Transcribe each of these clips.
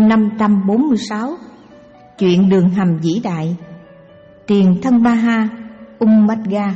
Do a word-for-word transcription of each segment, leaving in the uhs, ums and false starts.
Chương năm trăm bốn mươi sáu. Chuyện đường hầm vĩ đại. Tiền thân Maha Ummadga.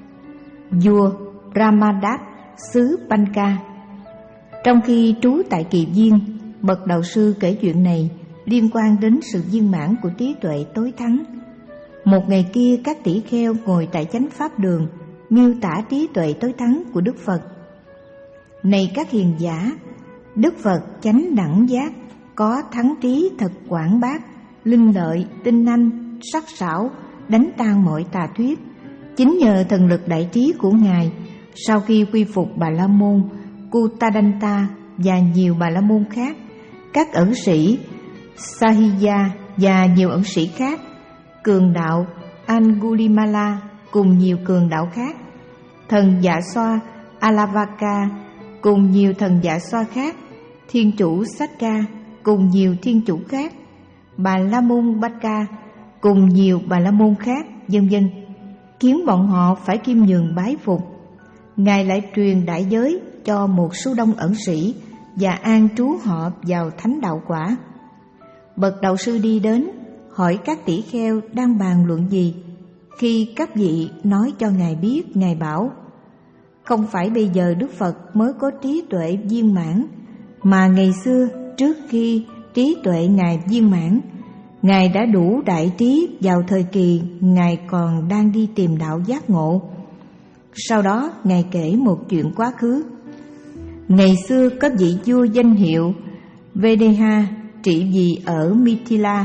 Vua Brahmadat xứ Panka. Trong khi trú tại Kỳ Viên, bậc đạo sư kể chuyện này liên quan đến sự viên mãn của trí tuệ tối thắng. Một ngày kia, các tỷ kheo ngồi tại chánh pháp đường miêu tả trí tuệ tối thắng của Đức Phật. Này các hiền giả, Đức Phật chánh đẳng giác, có thắng trí thật quảng bác, linh lợi, tinh anh, sắc sảo, đánh tan mọi tà thuyết. Chính nhờ thần lực đại trí của Ngài, sau khi quy phục Bà La Môn Kutadanta và nhiều Bà La Môn khác, các ẩn sĩ Sahiya và nhiều ẩn sĩ khác, cường đạo Angulimala cùng nhiều cường đạo khác, thần Dạ Xoa Alavaka cùng nhiều thần Dạ Xoa khác, thiên chủ Satka cùng nhiều thiên chủ khác, Bà La Môn Baka cùng nhiều Bà La Môn khác, vân vân, khiến bọn họ phải khiêm nhường bái phục. Ngài lại truyền đại giới cho một số đông ẩn sĩ và an trú họ vào thánh đạo quả. Bậc đạo sư đi đến hỏi các tỷ kheo đang bàn luận gì. Khi các vị nói cho Ngài biết, Ngài bảo: không phải bây giờ Đức Phật mới có trí tuệ viên mãn, mà ngày xưa trước khi trí tuệ Ngài viên mãn, Ngài đã đủ đại trí vào thời kỳ Ngài còn đang đi tìm đạo giác ngộ. Sau đó Ngài kể một chuyện quá khứ. Ngày xưa có vị vua danh hiệu Vedeha trị vì ở Mithila.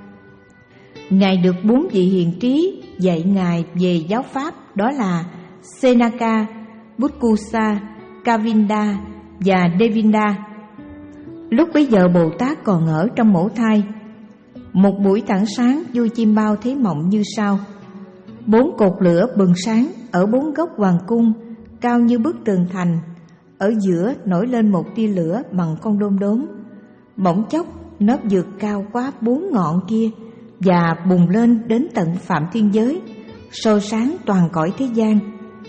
Ngài được bốn vị hiền trí dạy Ngài về giáo pháp, đó là Senaka, Butkusa, Kavinda và Devinda. Lúc bấy giờ Bồ Tát còn ở trong mổ thai. Một buổi tảng sáng, vua Chim Bao thấy mộng như sau: bốn cột lửa bừng sáng ở bốn góc hoàng cung, cao như bức tường thành. Ở giữa nổi lên một tia lửa bằng con đom đóm. Bỗng chốc nó vượt cao quá bốn ngọn kia và bùng lên đến tận phạm thiên giới, soi sáng toàn cõi thế gian.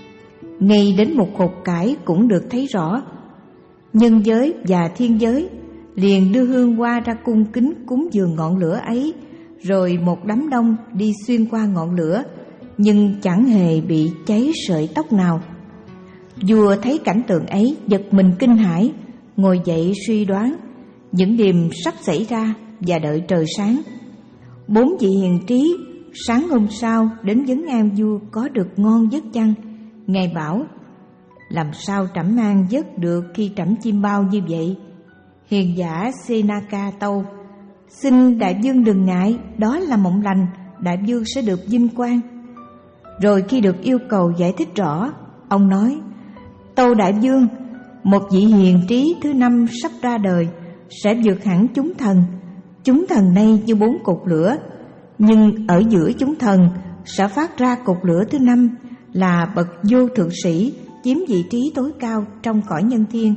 Ngay đến một hột cải cũng được thấy rõ. Nhân giới và thiên giới liền đưa hương hoa ra cung kính cúng dường ngọn lửa ấy, rồi một đám đông đi xuyên qua ngọn lửa, nhưng chẳng hề bị cháy sợi tóc nào. Vua thấy cảnh tượng ấy giật mình kinh hãi, ngồi dậy suy đoán những điều sắp xảy ra và đợi trời sáng. Bốn vị hiền trí sáng hôm sau đến vấn an vua có được ngon giấc chăng. Ngài bảo: làm sao trẫm an giấc được khi trẫm chim bao như vậy? Hiền giả Senaka tâu: xin đại vương đừng ngại, đó là mộng lành, đại vương sẽ được vinh quang. Rồi khi được yêu cầu giải thích rõ, ông nói: tâu đại vương, một vị hiền trí thứ năm sắp ra đời, sẽ vượt hẳn chúng thần. Chúng thần này như bốn cột lửa, nhưng ở giữa chúng thần sẽ phát ra cột lửa thứ năm, là bậc vô thượng sĩ, chiếm vị trí tối cao trong cõi nhân thiên.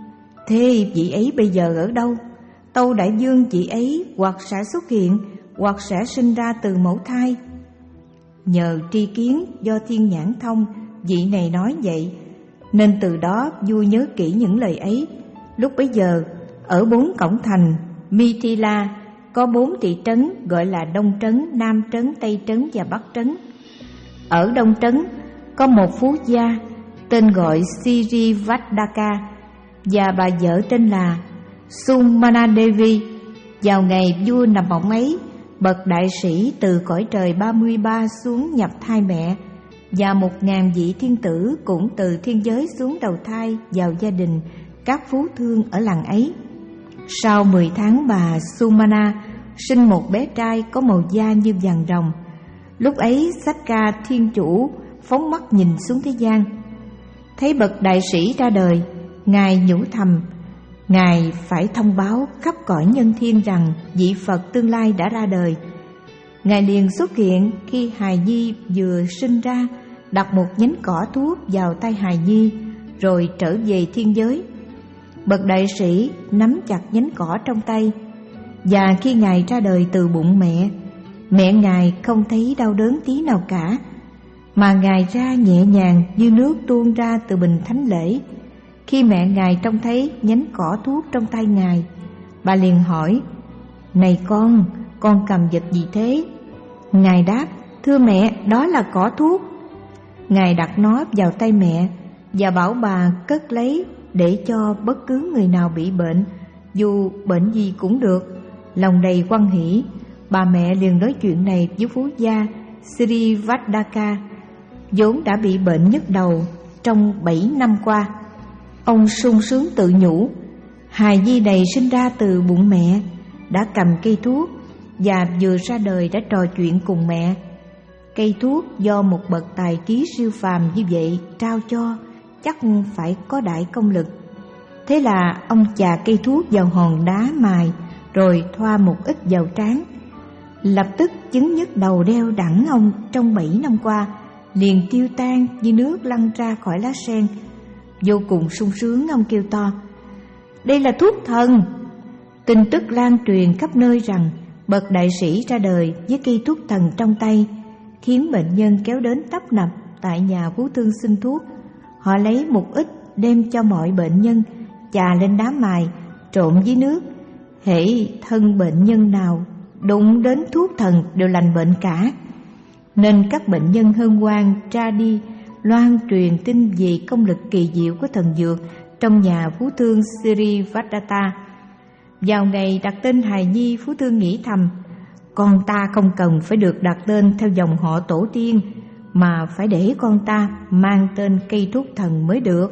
Thế vị ấy bây giờ ở đâu? Tâu đại vương, vị ấy hoặc sẽ xuất hiện, hoặc sẽ sinh ra từ mẫu thai. Nhờ tri kiến do thiên nhãn thông, vị này nói vậy, nên từ đó vua nhớ kỹ những lời ấy. Lúc bấy giờ, ở bốn cổng thành Mithila có bốn thị trấn gọi là Đông Trấn, Nam Trấn, Tây Trấn và Bắc Trấn. Ở Đông Trấn có một phú gia tên gọi Sirivadaka và bà vợ tên là Sumana Devi. Vào ngày vua nằm mộng ấy, bậc đại sĩ từ cõi trời ba mươi ba xuống nhập thai mẹ, và một ngàn vị thiên tử cũng từ thiên giới xuống đầu thai vào gia đình các phú thương ở làng ấy. Sau mười tháng, bà Sumana sinh một bé trai có màu da như vàng ròng. Lúc ấy Satka thiên chủ phóng mắt nhìn xuống thế gian, thấy bậc đại sĩ ra đời. Ngài nhủ thầm, Ngài phải thông báo khắp cõi nhân thiên rằng vị Phật tương lai đã ra đời. Ngài liền xuất hiện khi hài nhi vừa sinh ra, đặt một nhánh cỏ thuốc vào tay hài nhi, rồi trở về thiên giới. Bậc đại sĩ nắm chặt nhánh cỏ trong tay, và khi Ngài ra đời từ bụng mẹ, mẹ Ngài không thấy đau đớn tí nào cả, mà Ngài ra nhẹ nhàng như nước tuôn ra từ bình thánh lễ. Khi mẹ Ngài trông thấy nhánh cỏ thuốc trong tay Ngài, bà liền hỏi: Này con, con cầm vật gì thế? Ngài đáp: Thưa mẹ, đó là cỏ thuốc. Ngài đặt nó vào tay mẹ và bảo bà cất lấy để cho bất cứ người nào bị bệnh, dù bệnh gì cũng được. Lòng đầy hoan hỉ, bà mẹ liền nói chuyện này với phú gia Srivadaka, vốn đã bị bệnh nhức đầu trong bảy năm qua. Ông sung sướng tự nhủ, hài nhi này sinh ra từ bụng mẹ, đã cầm cây thuốc và vừa ra đời đã trò chuyện cùng mẹ. Cây thuốc do một bậc tài trí siêu phàm như vậy trao cho, chắc phải có đại công lực. Thế là ông chà cây thuốc vào hòn đá mài, rồi thoa một ít vào trán. Lập tức chứng nhức đầu đeo đẳng ông trong bảy năm qua liền tiêu tan như nước lăn ra khỏi lá sen. Vô cùng sung sướng, ông kêu to: Đây là thuốc thần! Tin tức lan truyền khắp nơi rằng bậc đại sĩ ra đời với cây thuốc thần trong tay, khiến bệnh nhân kéo đến tấp nập tại nhà phú thương xin thuốc. Họ lấy một ít đem cho mọi bệnh nhân, chà lên đá mài, trộn với nước. Hễ thân bệnh nhân nào đụng đến thuốc thần đều lành bệnh cả. Nên các bệnh nhân hân hoan ra đi loan truyền tin về công lực kỳ diệu của thần dược trong nhà phú thương Srivadata. Vào ngày đặt tên hài nhi, phú thương nghĩ thầm: Con ta không cần phải được đặt tên theo dòng họ tổ tiên, mà phải để con ta mang tên cây thuốc thần mới được.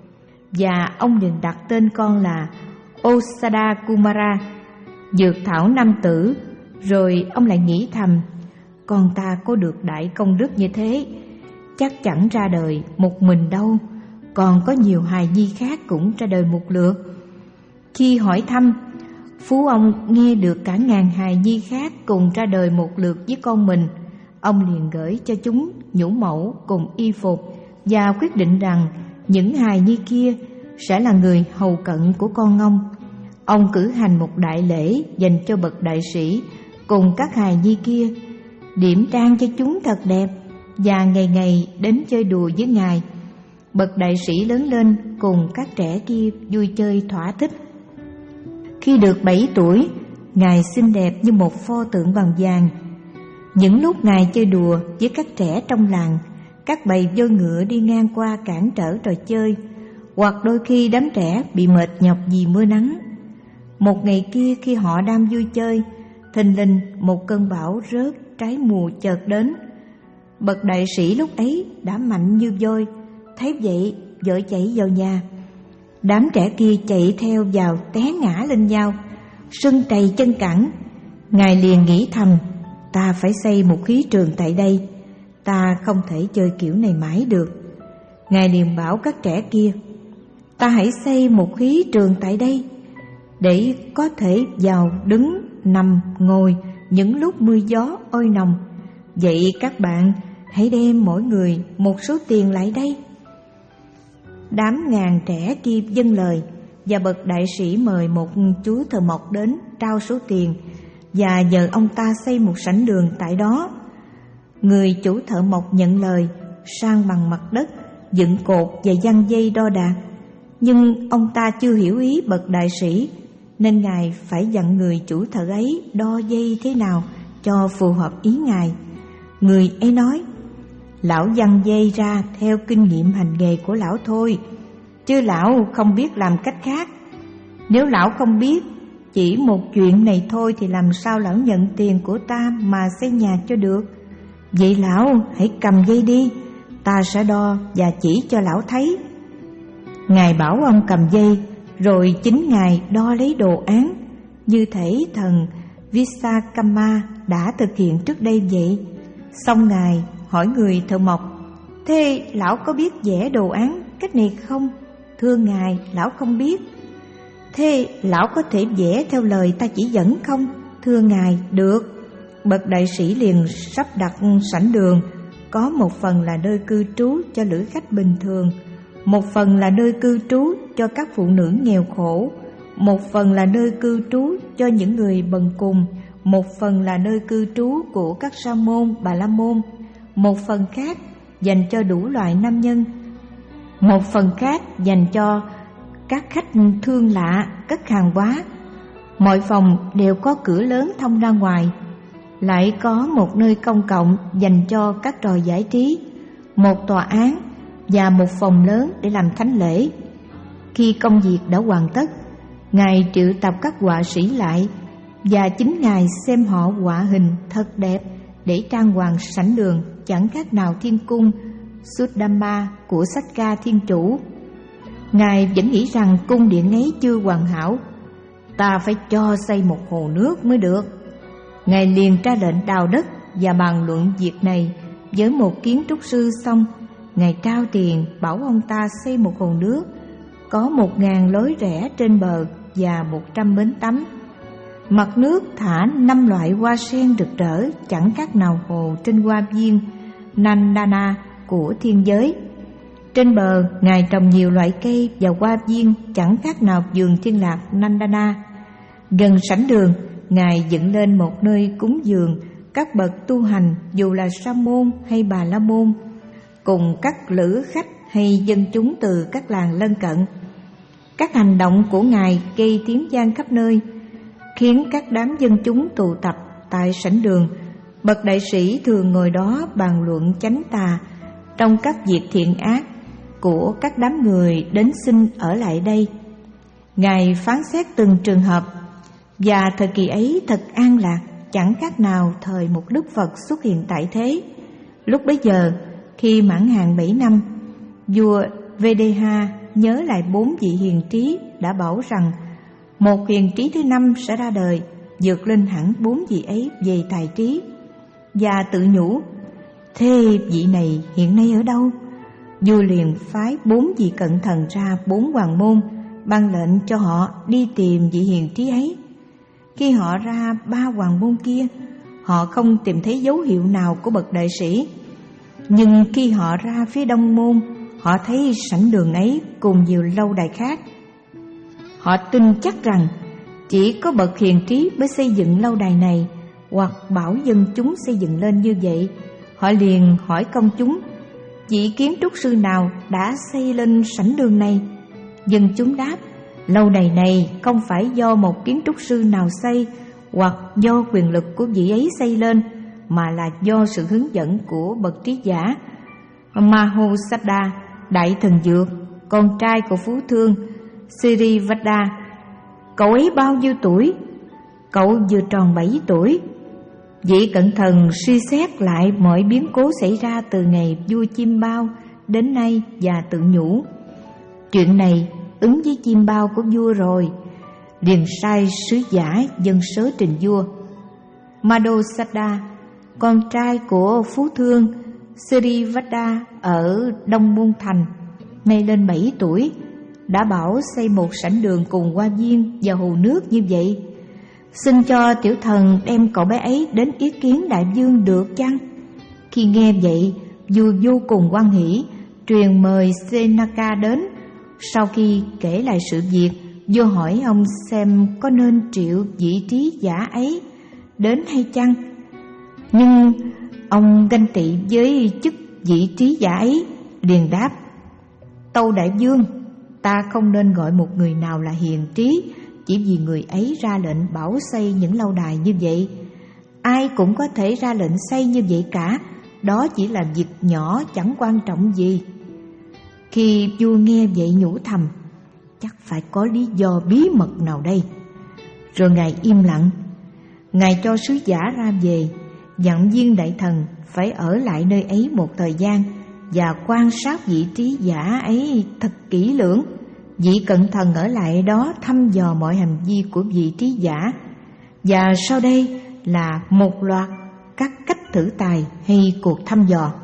Và ông liền đặt tên con là Osada Kumara, dược thảo nam tử. Rồi ông lại nghĩ thầm: Con ta có được đại công đức như thế, chắc chẳng ra đời một mình đâu, còn có nhiều hài nhi khác cũng ra đời một lượt. Khi hỏi thăm, phú ông nghe được cả ngàn hài nhi khác cùng ra đời một lượt với con mình. Ông liền gửi cho chúng nhũ mẫu cùng y phục và quyết định rằng những hài nhi kia sẽ là người hầu cận của con ông. Ông cử hành một đại lễ dành cho bậc đại sĩ cùng các hài nhi kia, điểm trang cho chúng thật đẹp và ngày ngày đến chơi đùa với ngài. Bậc đại sĩ lớn lên cùng các trẻ kia vui chơi thỏa thích. Khi được bảy tuổi, ngài xinh đẹp như một pho tượng bằng vàng. Những lúc ngài chơi đùa với các trẻ trong làng, các bầy voi ngựa đi ngang qua cản trở trò chơi, hoặc đôi khi đám trẻ bị mệt nhọc vì mưa nắng. Một ngày kia, khi họ đang vui chơi, thình lình một cơn bão rớt trái mùa chợt đến. Bậc đại sĩ lúc ấy đã mạnh như voi, thấy vậy vội chạy vào nhà. Đám trẻ kia chạy theo vào té ngã lên nhau, sưng trầy chân cẳng. Ngài liền nghĩ thầm: Ta phải xây một khí trường tại đây, ta không thể chơi kiểu này mãi được. Ngài liền bảo các trẻ kia: Ta hãy xây một khí trường tại đây, để có thể vào đứng, nằm, ngồi những lúc mưa gió oi nồng. Vậy các bạn hãy đem mỗi người một số tiền lại đây. Đám ngàn trẻ kia vâng lời, và bậc đại sĩ mời một chú thợ mộc đến trao số tiền và nhờ ông ta xây một sảnh đường tại đó. Người chủ thợ mộc nhận lời, san bằng mặt đất, dựng cột và giăng dây đo đạc. Nhưng ông ta chưa hiểu ý bậc đại sĩ, nên ngài phải dặn người chủ thợ ấy đo dây thế nào cho phù hợp ý ngài. Người ấy nói: Lão giăng dây ra theo kinh nghiệm hành nghề của lão thôi, chứ lão không biết làm cách khác. Nếu lão không biết chỉ một chuyện này thôi thì làm sao lão nhận tiền của ta mà xây nhà cho được. Vậy lão hãy cầm dây đi, ta sẽ đo và chỉ cho lão thấy. Ngài bảo ông cầm dây, rồi chính ngài đo lấy đồ án, như thể thần Vishwakarma đã thực hiện trước đây vậy. Xong ngài hỏi người thợ mộc: Thế lão có biết vẽ đồ án cách này không? Thưa ngài, lão không biết. Thế lão có thể vẽ theo lời ta chỉ dẫn không? Thưa ngài, được. Bậc đại sĩ liền sắp đặt sảnh đường, có một phần là nơi cư trú cho lữ khách bình thường, một phần là nơi cư trú cho các phụ nữ nghèo khổ, một phần là nơi cư trú cho những người bần cùng, một phần là nơi cư trú của các sa môn, bà la môn, một phần khác dành cho đủ loại nam nhân, một phần khác dành cho các khách thương lạ cất hàng hóa, Mọi phòng đều có cửa lớn thông ra ngoài, lại có một nơi công cộng dành cho các trò giải trí, một tòa án và một phòng lớn để làm thánh lễ. Khi công việc đã hoàn tất, Ngài triệu tập các họa sĩ lại, và chính Ngài xem họ họa hình thật đẹp để trang hoàng sảnh đường chẳng khác nào thiên cung Suddhamma của sách ca Thiên Chủ. Ngài vẫn nghĩ rằng cung điện ấy chưa hoàn hảo, ta phải cho xây một hồ nước mới được. Ngài liền ra lệnh đào đất và bàn luận việc này với một kiến trúc sư. Xong, Ngài trao tiền bảo ông ta xây một hồ nước có một ngàn lối rẽ trên bờ và một trăm bến tắm. Mặt nước thả năm loại hoa sen rực rỡ chẳng khác nào hồ trên hoa viên Nandana của thiên giới. Trên bờ, Ngài trồng nhiều loại cây và hoa viên chẳng khác nào vườn thiên lạc Nandana. Gần sảnh đường, Ngài dựng lên một nơi cúng dường các bậc tu hành, dù là sa môn hay bà la môn, cùng các lữ khách hay dân chúng từ các làng lân cận. Các hành động của Ngài gây tiếng vang khắp nơi, khiến các đám dân chúng tụ tập tại sảnh đường. Bậc đại sĩ thường ngồi đó bàn luận chánh tà trong các việc thiện ác của các đám người đến xin ở lại đây. Ngài phán xét từng trường hợp, và thời kỳ ấy thật an lạc, chẳng khác nào thời một Đức Phật xuất hiện tại thế. Lúc bấy giờ, khi mãn hạn bảy năm, vua Vedeha nhớ lại bốn vị hiền trí đã bảo rằng một hiền trí thứ năm sẽ ra đời, vượt lên hẳn bốn vị ấy về tài trí, và tự nhủ: thế vị này hiện nay ở đâu? Vua liền phái bốn vị cận thần ra bốn hoàng môn, ban lệnh cho họ đi tìm vị hiền trí ấy. Khi họ ra ba hoàng môn kia, họ không tìm thấy dấu hiệu nào của bậc đại sĩ. Nhưng khi họ ra phía đông môn, họ thấy sảnh đường ấy cùng nhiều lâu đài khác. Họ tin chắc rằng chỉ có bậc hiền trí mới xây dựng lâu đài này, hoặc bảo dân chúng xây dựng lên như vậy. Họ liền hỏi công chúng: vị kiến trúc sư nào đã xây lên sảnh đường này? Dân chúng đáp: lâu đài này không phải do một kiến trúc sư nào xây, hoặc do quyền lực của vị ấy xây lên, mà là do sự hướng dẫn của bậc trí giả Mahausaddha, đại thần dược, con trai của phú thương Sirivada. Cậu ấy bao nhiêu tuổi? Cậu vừa tròn bảy tuổi. Vị cận thần suy xét lại mọi biến cố xảy ra từ ngày vua Chim Bao đến nay và tự nhủ: chuyện này ứng với chim bao của vua rồi. Liền sai sứ giả dâng sớ trình vua. Madhusada, con trai của phú thương Sirivada ở Đông Môn Thành, nay lên bảy tuổi, đã bảo xây một sảnh đường cùng hoa viên và hồ nước như vậy. Xin cho tiểu thần đem cậu bé ấy đến ý kiến đại vương được chăng? Khi nghe vậy, vua vô cùng hoan hỉ, truyền mời Senaka đến. Sau khi kể lại sự việc, vua hỏi ông xem có nên triệu vị trí giả ấy đến hay chăng. Nhưng ông ganh tị với chức vị trí giả ấy, liền đáp: tâu đại vương, ta không nên gọi một người nào là hiền trí chỉ vì người ấy ra lệnh bảo xây những lâu đài như vậy. Ai cũng có thể ra lệnh xây như vậy cả, đó chỉ là việc nhỏ chẳng quan trọng gì. Khi vua nghe vậy nhủ thầm: chắc phải có lý do bí mật nào đây. Rồi Ngài im lặng. Ngài cho sứ giả ra về, dặn viên đại thần phải ở lại nơi ấy một thời gian và quan sát vị trí giả ấy thật kỹ lưỡng. Vị cận thần ở lại đó thăm dò mọi hành vi của vị trí giả. Và sau đây là một loạt các cách thử tài hay cuộc thăm dò.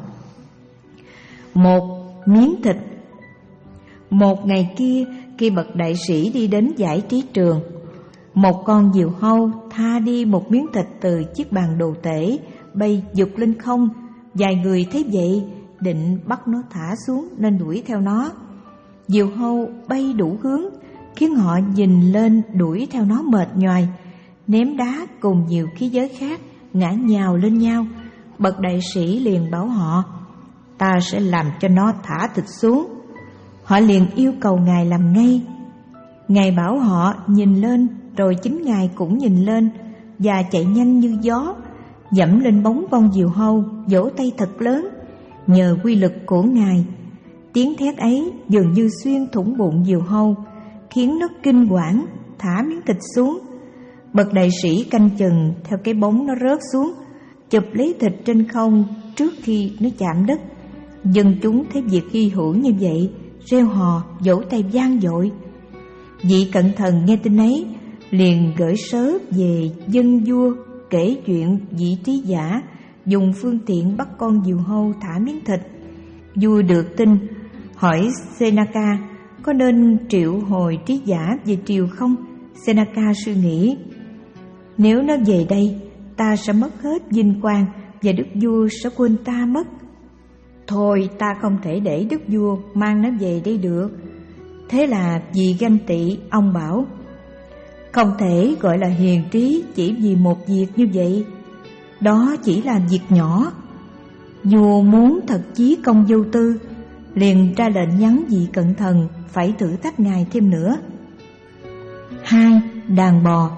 Một, miếng thịt. Một ngày kia, khi bậc đại sĩ đi đến giải trí trường, một con diều hâu tha đi một miếng thịt từ chiếc bàn đồ tể, bay vụt lên không. Vài người thấy vậy định bắt nó thả xuống nên đuổi theo nó. Diều hâu bay đủ hướng, khiến họ nhìn lên đuổi theo nó mệt nhoài, ném đá cùng nhiều khí giới khác ngã nhào lên nhau. Bậc đại sĩ liền bảo họ: ta sẽ làm cho nó thả thịt xuống. Họ liền yêu cầu Ngài làm ngay. Ngài bảo họ nhìn lên rồi chính ngài cũng nhìn lên và chạy nhanh như gió, dẫm lên bóng con diều hâu, vỗ tay thật lớn. Nhờ quy lực của ngài, tiếng thét ấy dường như xuyên thủng bụng diều hâu, khiến nó kinh hoảng, thả miếng thịt xuống. Bậc đại sĩ canh chừng theo cái bóng nó rớt xuống, chụp lấy thịt trên không trước khi nó chạm đất. Dân chúng thấy việc hy hữu như vậy, reo hò, vỗ tay vang dội. Vị cận thần nghe tin ấy liền gửi sớ về dân vua, kể chuyện vị trí giả dùng phương tiện bắt con diều hâu thả miếng thịt. Vua được tin, hỏi Seneca có nên triệu hồi trí giả về triều không. Seneca suy nghĩ, nếu nó về đây, ta sẽ mất hết vinh quang và đức vua sẽ quên ta mất. Thôi, ta không thể để đức vua mang nó về đây được. Thế là vì ganh tị, ông bảo, không thể gọi là hiền trí chỉ vì một việc như vậy. Đó chỉ là việc nhỏ. Vua muốn thật chí công vô tư, liền ra lệnh nhắn vị cận thần phải thử thách ngài thêm nữa. Hai, đàn bò.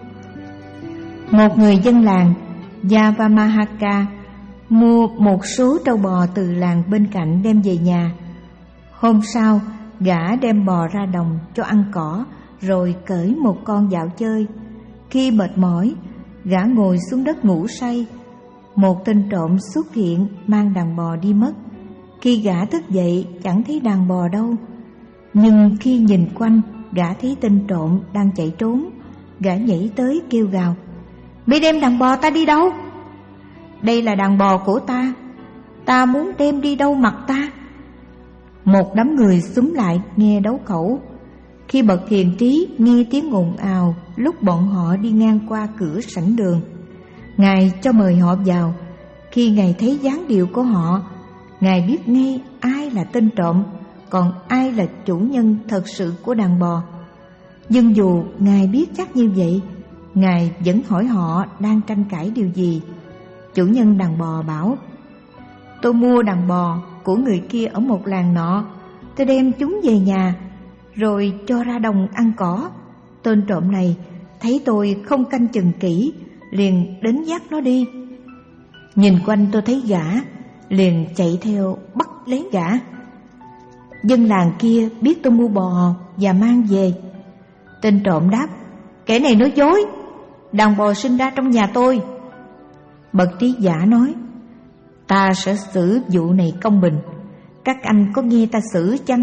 Một người dân làng Yavamahaka mua một số trâu bò từ làng bên cạnh đem về nhà. Hôm sau, gã đem bò ra đồng cho ăn cỏ, rồi cởi một con dạo chơi. Khi mệt mỏi, gã ngồi xuống đất ngủ say. Một tên trộm xuất hiện mang đàn bò đi mất. Khi gã thức dậy chẳng thấy đàn bò đâu. Nhưng khi nhìn quanh, gã thấy tên trộm đang chạy trốn. Gã nhảy tới kêu gào, "Mày đem đàn bò ta đi đâu?" "Đây là đàn bò của ta, ta muốn đem đi đâu mặc ta." Một đám người xúm lại nghe đấu khẩu. Khi bậc hiền trí nghe tiếng ồn ào lúc bọn họ đi ngang qua cửa sảnh đường, ngài cho mời họ vào. Khi ngài thấy dáng điệu của họ, ngài biết ngay ai là tên trộm, còn ai là chủ nhân thật sự của đàn bò. Nhưng dù ngài biết chắc như vậy, ngài vẫn hỏi họ đang tranh cãi điều gì. Chủ nhân đàn bò bảo, "Tôi mua đàn bò của người kia ở một làng nọ, tôi đem chúng về nhà rồi cho ra đồng ăn cỏ. Tên trộm này thấy tôi không canh chừng kỹ, liền đến dắt nó đi. Nhìn quanh tôi thấy gã, liền chạy theo bắt lấy gã. Dân làng kia biết tôi mua bò và mang về." Tên trộm đáp, "Kẻ này nói dối, đàn bò sinh ra trong nhà tôi." Bậc trí giả nói, "Ta sẽ xử vụ này công bình, các anh có nghe ta xử chăng?"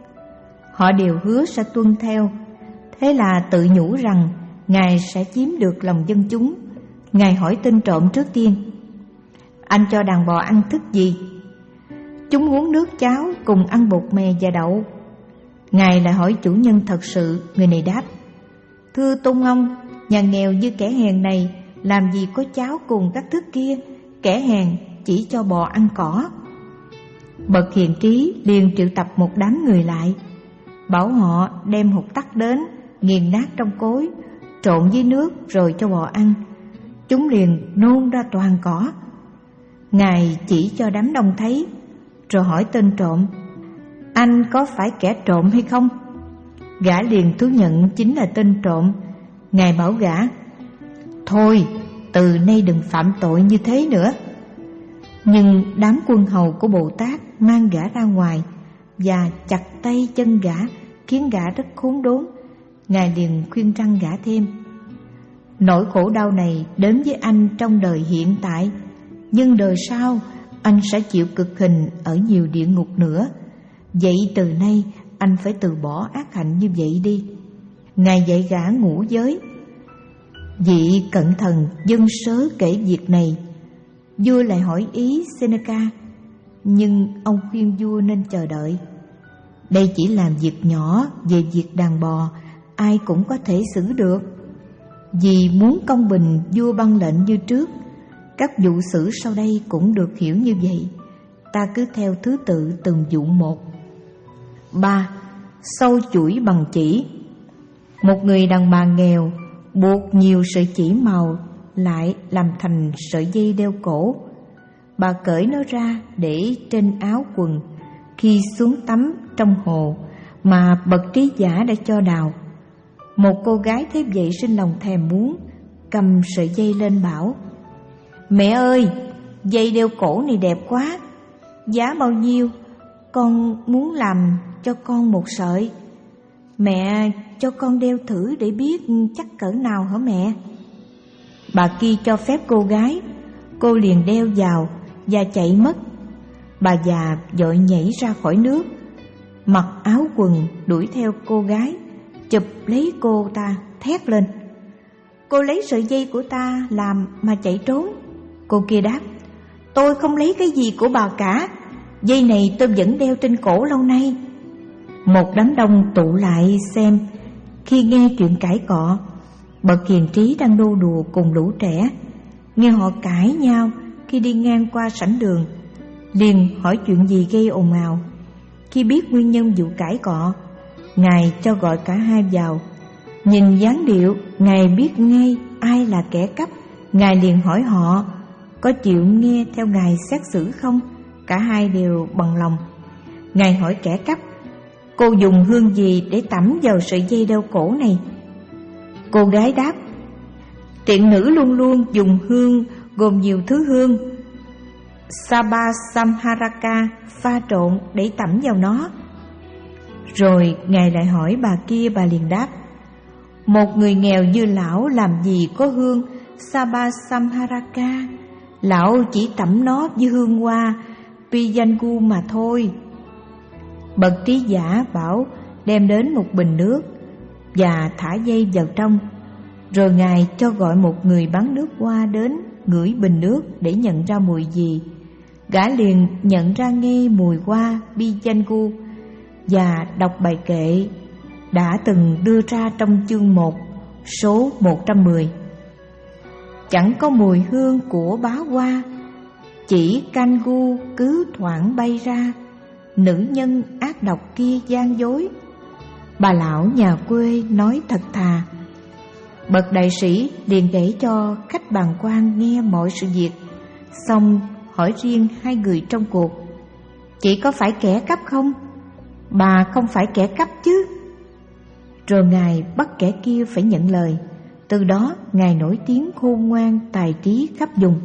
Họ đều hứa sẽ tuân theo. Thế là tự nhủ rằng ngài sẽ chiếm được lòng dân chúng. Ngài hỏi tên trộm trước tiên, "Anh cho đàn bò ăn thức gì?" "Chúng uống nước cháo cùng ăn bột mè và đậu." Ngài lại hỏi chủ nhân thật sự. Người này đáp, "Thưa tôn ông, nhà nghèo như kẻ hèn này làm gì có cháo cùng các thức kia, kẻ hèn chỉ cho bò ăn cỏ." Bậc hiền trí liền triệu tập một đám người lại, bảo họ đem hột tắc đến, nghiền nát trong cối, trộn với nước rồi cho bò ăn. Chúng liền nôn ra toàn cỏ. Ngài chỉ cho đám đông thấy, rồi hỏi tên trộm, "Anh có phải kẻ trộm hay không?" Gã liền thú nhận chính là tên trộm. Ngài bảo gã, "Thôi, từ nay đừng phạm tội như thế nữa." Nhưng đám quân hầu của Bồ Tát mang gã ra ngoài và chặt tay chân gã, khiến gã rất khốn đốn. Ngài liền khuyên răn gã thêm, "Nỗi khổ đau này đến với anh trong đời hiện tại, nhưng đời sau anh sẽ chịu cực hình ở nhiều địa ngục nữa. Vậy từ nay anh phải từ bỏ ác hạnh như vậy đi." Ngài dạy gã ngũ giới. Vị cận thần dân sớ kể việc này. Vua lại hỏi ý Seneca, nhưng ông khuyên vua nên chờ đợi. Đây chỉ là việc nhỏ, về việc đàn bò ai cũng có thể xử được. Vì muốn công bình, vua ban lệnh như trước. Các vụ xử sau đây cũng được hiểu như vậy. Ta cứ theo thứ tự từng vụ một. Ba. Sâu chuỗi bằng chỉ. Một người đàn bà nghèo buộc nhiều sợi chỉ màu lại làm thành sợi dây đeo cổ. Bà cởi nó ra để trên áo quần khi xuống tắm trong hồ mà bậc trí giả đã cho đào. Một cô gái thấy vậy sinh lòng thèm muốn, cầm sợi dây lên bảo: Mẹ ơi, dây đeo cổ này đẹp quá, giá bao nhiêu? Con muốn làm cho con một sợi. Mẹ cho con đeo thử để biết chắc cỡ nào hả mẹ? Bà kia cho phép cô gái, cô liền đeo vào và chạy mất. Bà già vội nhảy ra khỏi nước, mặc áo quần đuổi theo cô gái, chụp lấy cô ta, thét lên: Cô lấy sợi dây của ta làm mà chạy trốn. Cô kia đáp: Tôi không lấy cái gì của bà cả, dây này tôi vẫn đeo trên cổ lâu nay. Một đám đông tụ lại xem. Khi nghe chuyện cãi cọ, bậc hiền trí đang nô đùa cùng lũ trẻ, nghe họ cãi nhau khi đi ngang qua sảnh đường, liền hỏi chuyện gì gây ồn ào. Khi biết nguyên nhân vụ cãi cọ, Ngài cho gọi cả hai vào. Nhìn dáng điệu, Ngài biết ngay ai là kẻ cắp. Ngài liền hỏi họ có chịu nghe theo Ngài xét xử không. Cả hai đều bằng lòng. Ngài hỏi kẻ cắp: Cô dùng hương gì để tẩm vào sợi dây đeo cổ này? Cô gái đáp: Tiện nữ luôn luôn dùng hương gồm nhiều thứ hương Sabasamharaka pha trộn để tẩm vào nó. Rồi Ngài lại hỏi bà kia, bà liền đáp: Một người nghèo như lão làm gì có hương Sabasamharaka, lão chỉ tẩm nó với hương hoa Pijangu mà thôi. Bậc trí giả bảo đem đến một bình nước và thả dây vào trong. Rồi Ngài cho gọi một người bán nước hoa đến ngửi bình nước để nhận ra mùi gì. Gã liền nhận ra ngay mùi hoa Pijangu và đọc bài kệ đã từng đưa ra trong chương một, số một trăm mười. Chẳng có mùi hương của bá hoa, chỉ canh gu cứ thoảng bay ra, nữ nhân ác độc kia gian dối. Bà lão nhà quê nói thật thà. Bậc đại sĩ liền kể cho khách bàng quan nghe mọi sự việc, xong hỏi riêng hai người trong cuộc: Chị có phải kẻ cắp không? Bà không phải kẻ cắp chứ? Rồi Ngài bắt kẻ kia phải nhận lời. Từ đó Ngài nổi tiếng khôn ngoan, tài trí khắp vùng.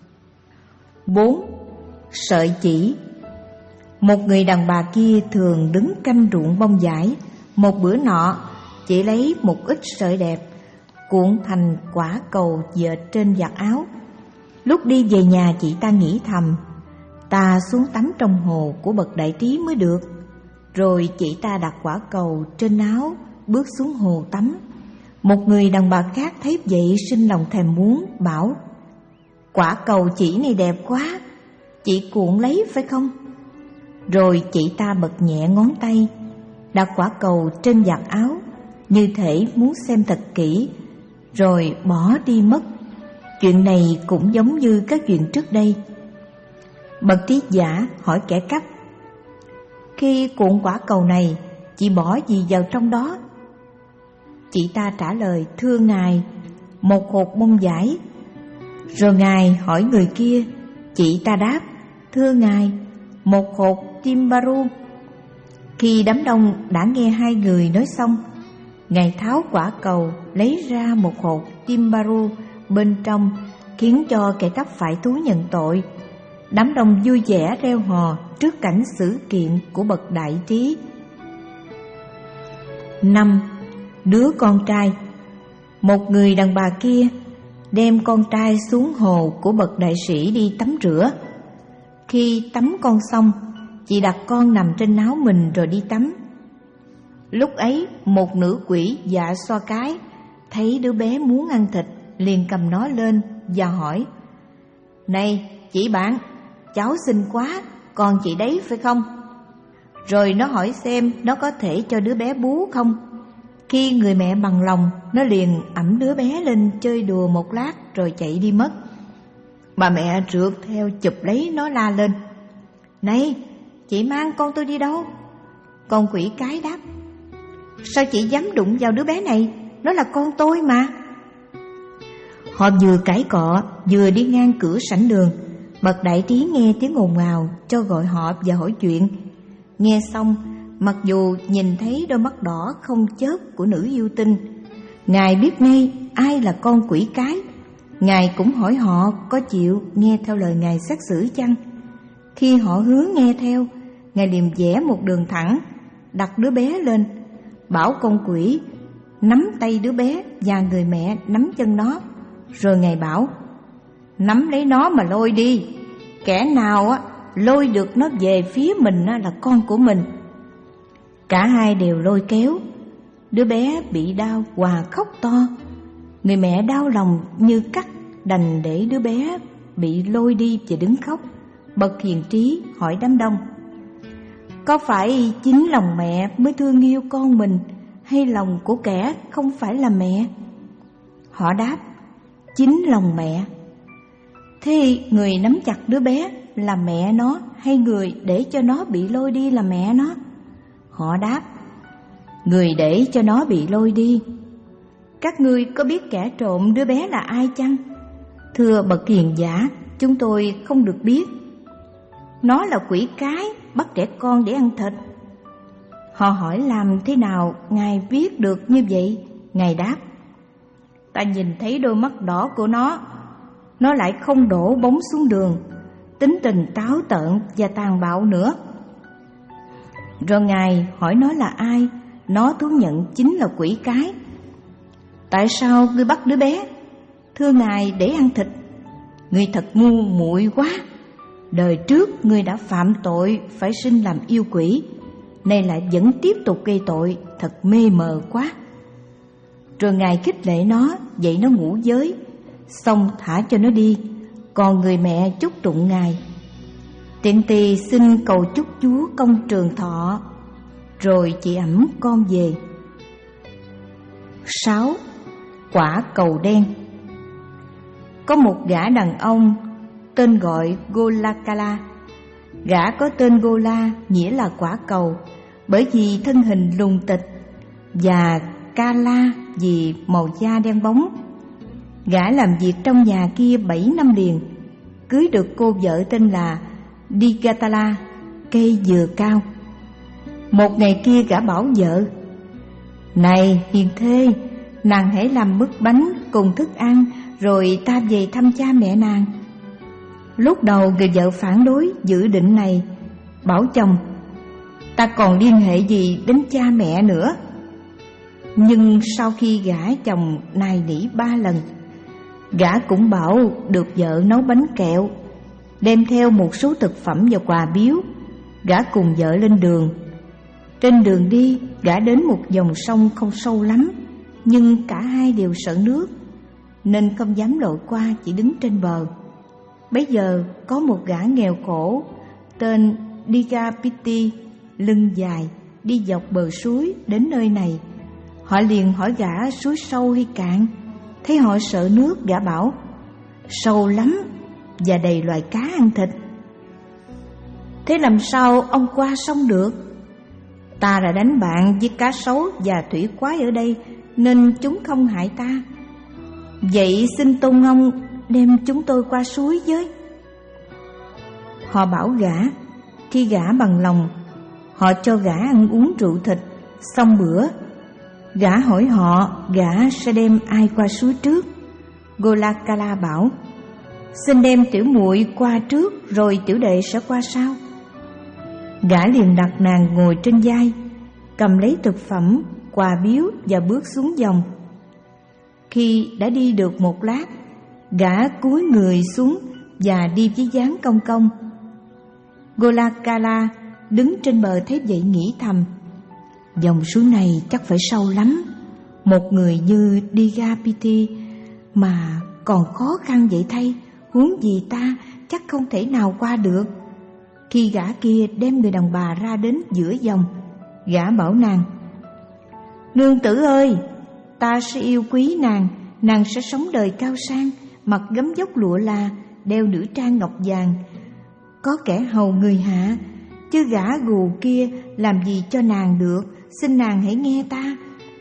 Bốn. Sợi chỉ. Một người đàn bà kia thường đứng canh ruộng bông vải. Một bữa nọ, chị lấy một ít sợi đẹp, cuộn thành quả cầu dệt trên vạt áo. Lúc đi về nhà, chị ta nghĩ thầm: Ta xuống tắm trong hồ của bậc đại trí mới được. Rồi chị ta đặt quả cầu trên áo, bước xuống hồ tắm. Một người đàn bà khác thấy vậy sinh lòng thèm muốn, bảo: Quả cầu chỉ này đẹp quá, chị cuộn lấy phải không? Rồi chị ta bật nhẹ ngón tay, đặt quả cầu trên vạt áo, như thể muốn xem thật kỹ, rồi bỏ đi mất. Chuyện này cũng giống như các chuyện trước đây. Bậc trí giả hỏi kẻ cắp: Khi cuộn quả cầu này, chị bỏ gì vào trong đó? Chị ta trả lời: Thưa Ngài, một hột bông vải. Rồi Ngài hỏi người kia. Chị ta đáp: Thưa Ngài, một hột timbaru. Khi đám đông đã nghe hai người nói xong, Ngài tháo quả cầu, lấy ra một hột timbaru bên trong, khiến cho kẻ cắp phải thú nhận tội. Đám đông vui vẻ reo hò trước cảnh xử kiện của bậc đại trí. Năm. Đứa con trai. Một người đàn bà kia đem con trai xuống hồ của bậc đại sĩ đi tắm rửa. Khi tắm con xong, chị đặt con nằm trên áo mình rồi đi tắm. Lúc ấy, một nữ quỷ dạ xoa cái thấy đứa bé muốn ăn thịt, liền cầm nó lên và hỏi: Này chị bạn, cháu xinh quá, con chị đấy phải không? Rồi nó hỏi xem nó có thể cho đứa bé bú không. Khi người mẹ bằng lòng, nó liền ẵm đứa bé lên chơi đùa một lát rồi chạy đi mất. Bà mẹ rượt theo chụp lấy nó, la lên: Này, chị mang con tôi đi đâu? Con quỷ cái đáp: Sao chị dám đụng vào đứa bé này? Nó là con tôi mà. Họ vừa cãi cọ vừa đi ngang cửa sảnh đường. Bậc đại trí nghe tiếng ồn ào, cho gọi họ và hỏi chuyện. Nghe xong, mặc dù nhìn thấy đôi mắt đỏ không chớp của nữ yêu tinh, Ngài biết ngay ai là con quỷ cái. Ngài cũng hỏi họ có chịu nghe theo lời Ngài xét xử chăng? Khi họ hứa nghe theo, Ngài liền vẽ một đường thẳng, đặt đứa bé lên, bảo con quỷ nắm tay đứa bé và người mẹ nắm chân nó. Rồi Ngài bảo: nắm lấy nó mà lôi đi. Kẻ nào á lôi được nó về phía mình á là con của mình. Cả hai đều lôi kéo. Đứa bé bị đau òa khóc to. Người mẹ đau lòng như cắt, đành để đứa bé bị lôi đi và đứng khóc. Bậc hiền trí hỏi đám đông: có phải chính lòng mẹ mới thương yêu con mình, hay lòng của kẻ không phải là mẹ? Họ đáp: chính lòng mẹ. Thế người nắm chặt đứa bé là mẹ nó, hay người để cho nó bị lôi đi là mẹ nó? Họ đáp: người để cho nó bị lôi đi. Các ngươi có biết kẻ trộm đứa bé là ai chăng? Thưa bậc hiền giả, chúng tôi không được biết. Nó là quỷ cái bắt trẻ con để ăn thịt. Họ hỏi làm thế nào Ngài biết được như vậy? Ngài đáp: ta nhìn thấy đôi mắt đỏ của nó. Nó lại không đổ bóng xuống đường, tính tình táo tợn và tàn bạo nữa. Rồi Ngài hỏi nó là ai. Nó thú nhận chính là quỷ cái. Tại sao ngươi bắt đứa bé? Thưa Ngài, để ăn thịt. Ngươi thật ngu muội quá. Đời trước ngươi đã phạm tội phải sinh làm yêu quỷ, nay lại vẫn tiếp tục gây tội, thật mê mờ quá. Rồi Ngài khích lệ nó, dạy nó ngũ giới, xong thả cho nó đi. Còn người mẹ chúc tụng Ngài: tiện tỳ xin cầu chúc Chúa công trường thọ. Rồi chị ẵm con về. Sáu. Quả cầu đen. Có một gã đàn ông tên gọi Golakala. Gã có tên Gola nghĩa là quả cầu, bởi vì thân hình lùn tịch, và Kala vì màu da đen bóng. Gã làm việc trong nhà kia bảy năm liền, cưới được cô vợ tên là Digatala, cây dừa cao. Một ngày kia gã bảo vợ: này hiền thê, nàng hãy làm mứt bánh cùng thức ăn, rồi ta về thăm cha mẹ nàng. Lúc đầu người vợ phản đối dự định này, bảo chồng: ta còn liên hệ gì đến cha mẹ nữa. Nhưng sau khi gả chồng nài nỉ ba lần, gã cũng bảo được vợ nấu bánh kẹo, đem theo một số thực phẩm và quà biếu. Gã cùng vợ lên đường. Trên đường đi, gã đến một dòng sông không sâu lắm, nhưng cả hai đều sợ nước, nên không dám lội qua, chỉ đứng trên bờ. Bấy giờ có một gã nghèo khổ tên Digapiti, lưng dài, đi dọc bờ suối đến nơi này. Họ liền hỏi gã suối sâu hay cạn. Thấy họ sợ nước, gã bảo: sâu lắm và đầy loài cá ăn thịt. Thế làm sao ông qua sông được? Ta đã đánh bạn với cá sấu và thủy quái ở đây, nên chúng không hại ta. Vậy xin tôn ông đem chúng tôi qua suối với. Họ bảo gã. Khi gã bằng lòng, họ cho gã ăn uống rượu thịt. Xong bữa, gã hỏi họ gã sẽ đem ai qua suối trước. Golakala bảo: xin đem tiểu muội qua trước, rồi tiểu đệ sẽ qua sau. Gã liền đặt nàng ngồi trên vai, cầm lấy thực phẩm, quà biếu và bước xuống dòng. Khi đã đi được một lát, gã cúi người xuống và đi với dáng cong cong. Golakala đứng trên bờ thấy vậy nghĩ thầm: dòng suối này chắc phải sâu lắm. Một người như Digapiti mà còn khó khăn vậy thay, huống gì ta chắc không thể nào qua được. Khi gã kia đem người đàn bà ra đến giữa dòng, gã bảo nàng: nương tử ơi, ta sẽ yêu quý nàng. Nàng sẽ sống đời cao sang, mặc gấm vóc lụa là, đeo nữ trang ngọc vàng, có kẻ hầu người hạ. Chứ gã gù kia làm gì cho nàng được, xin nàng hãy nghe ta.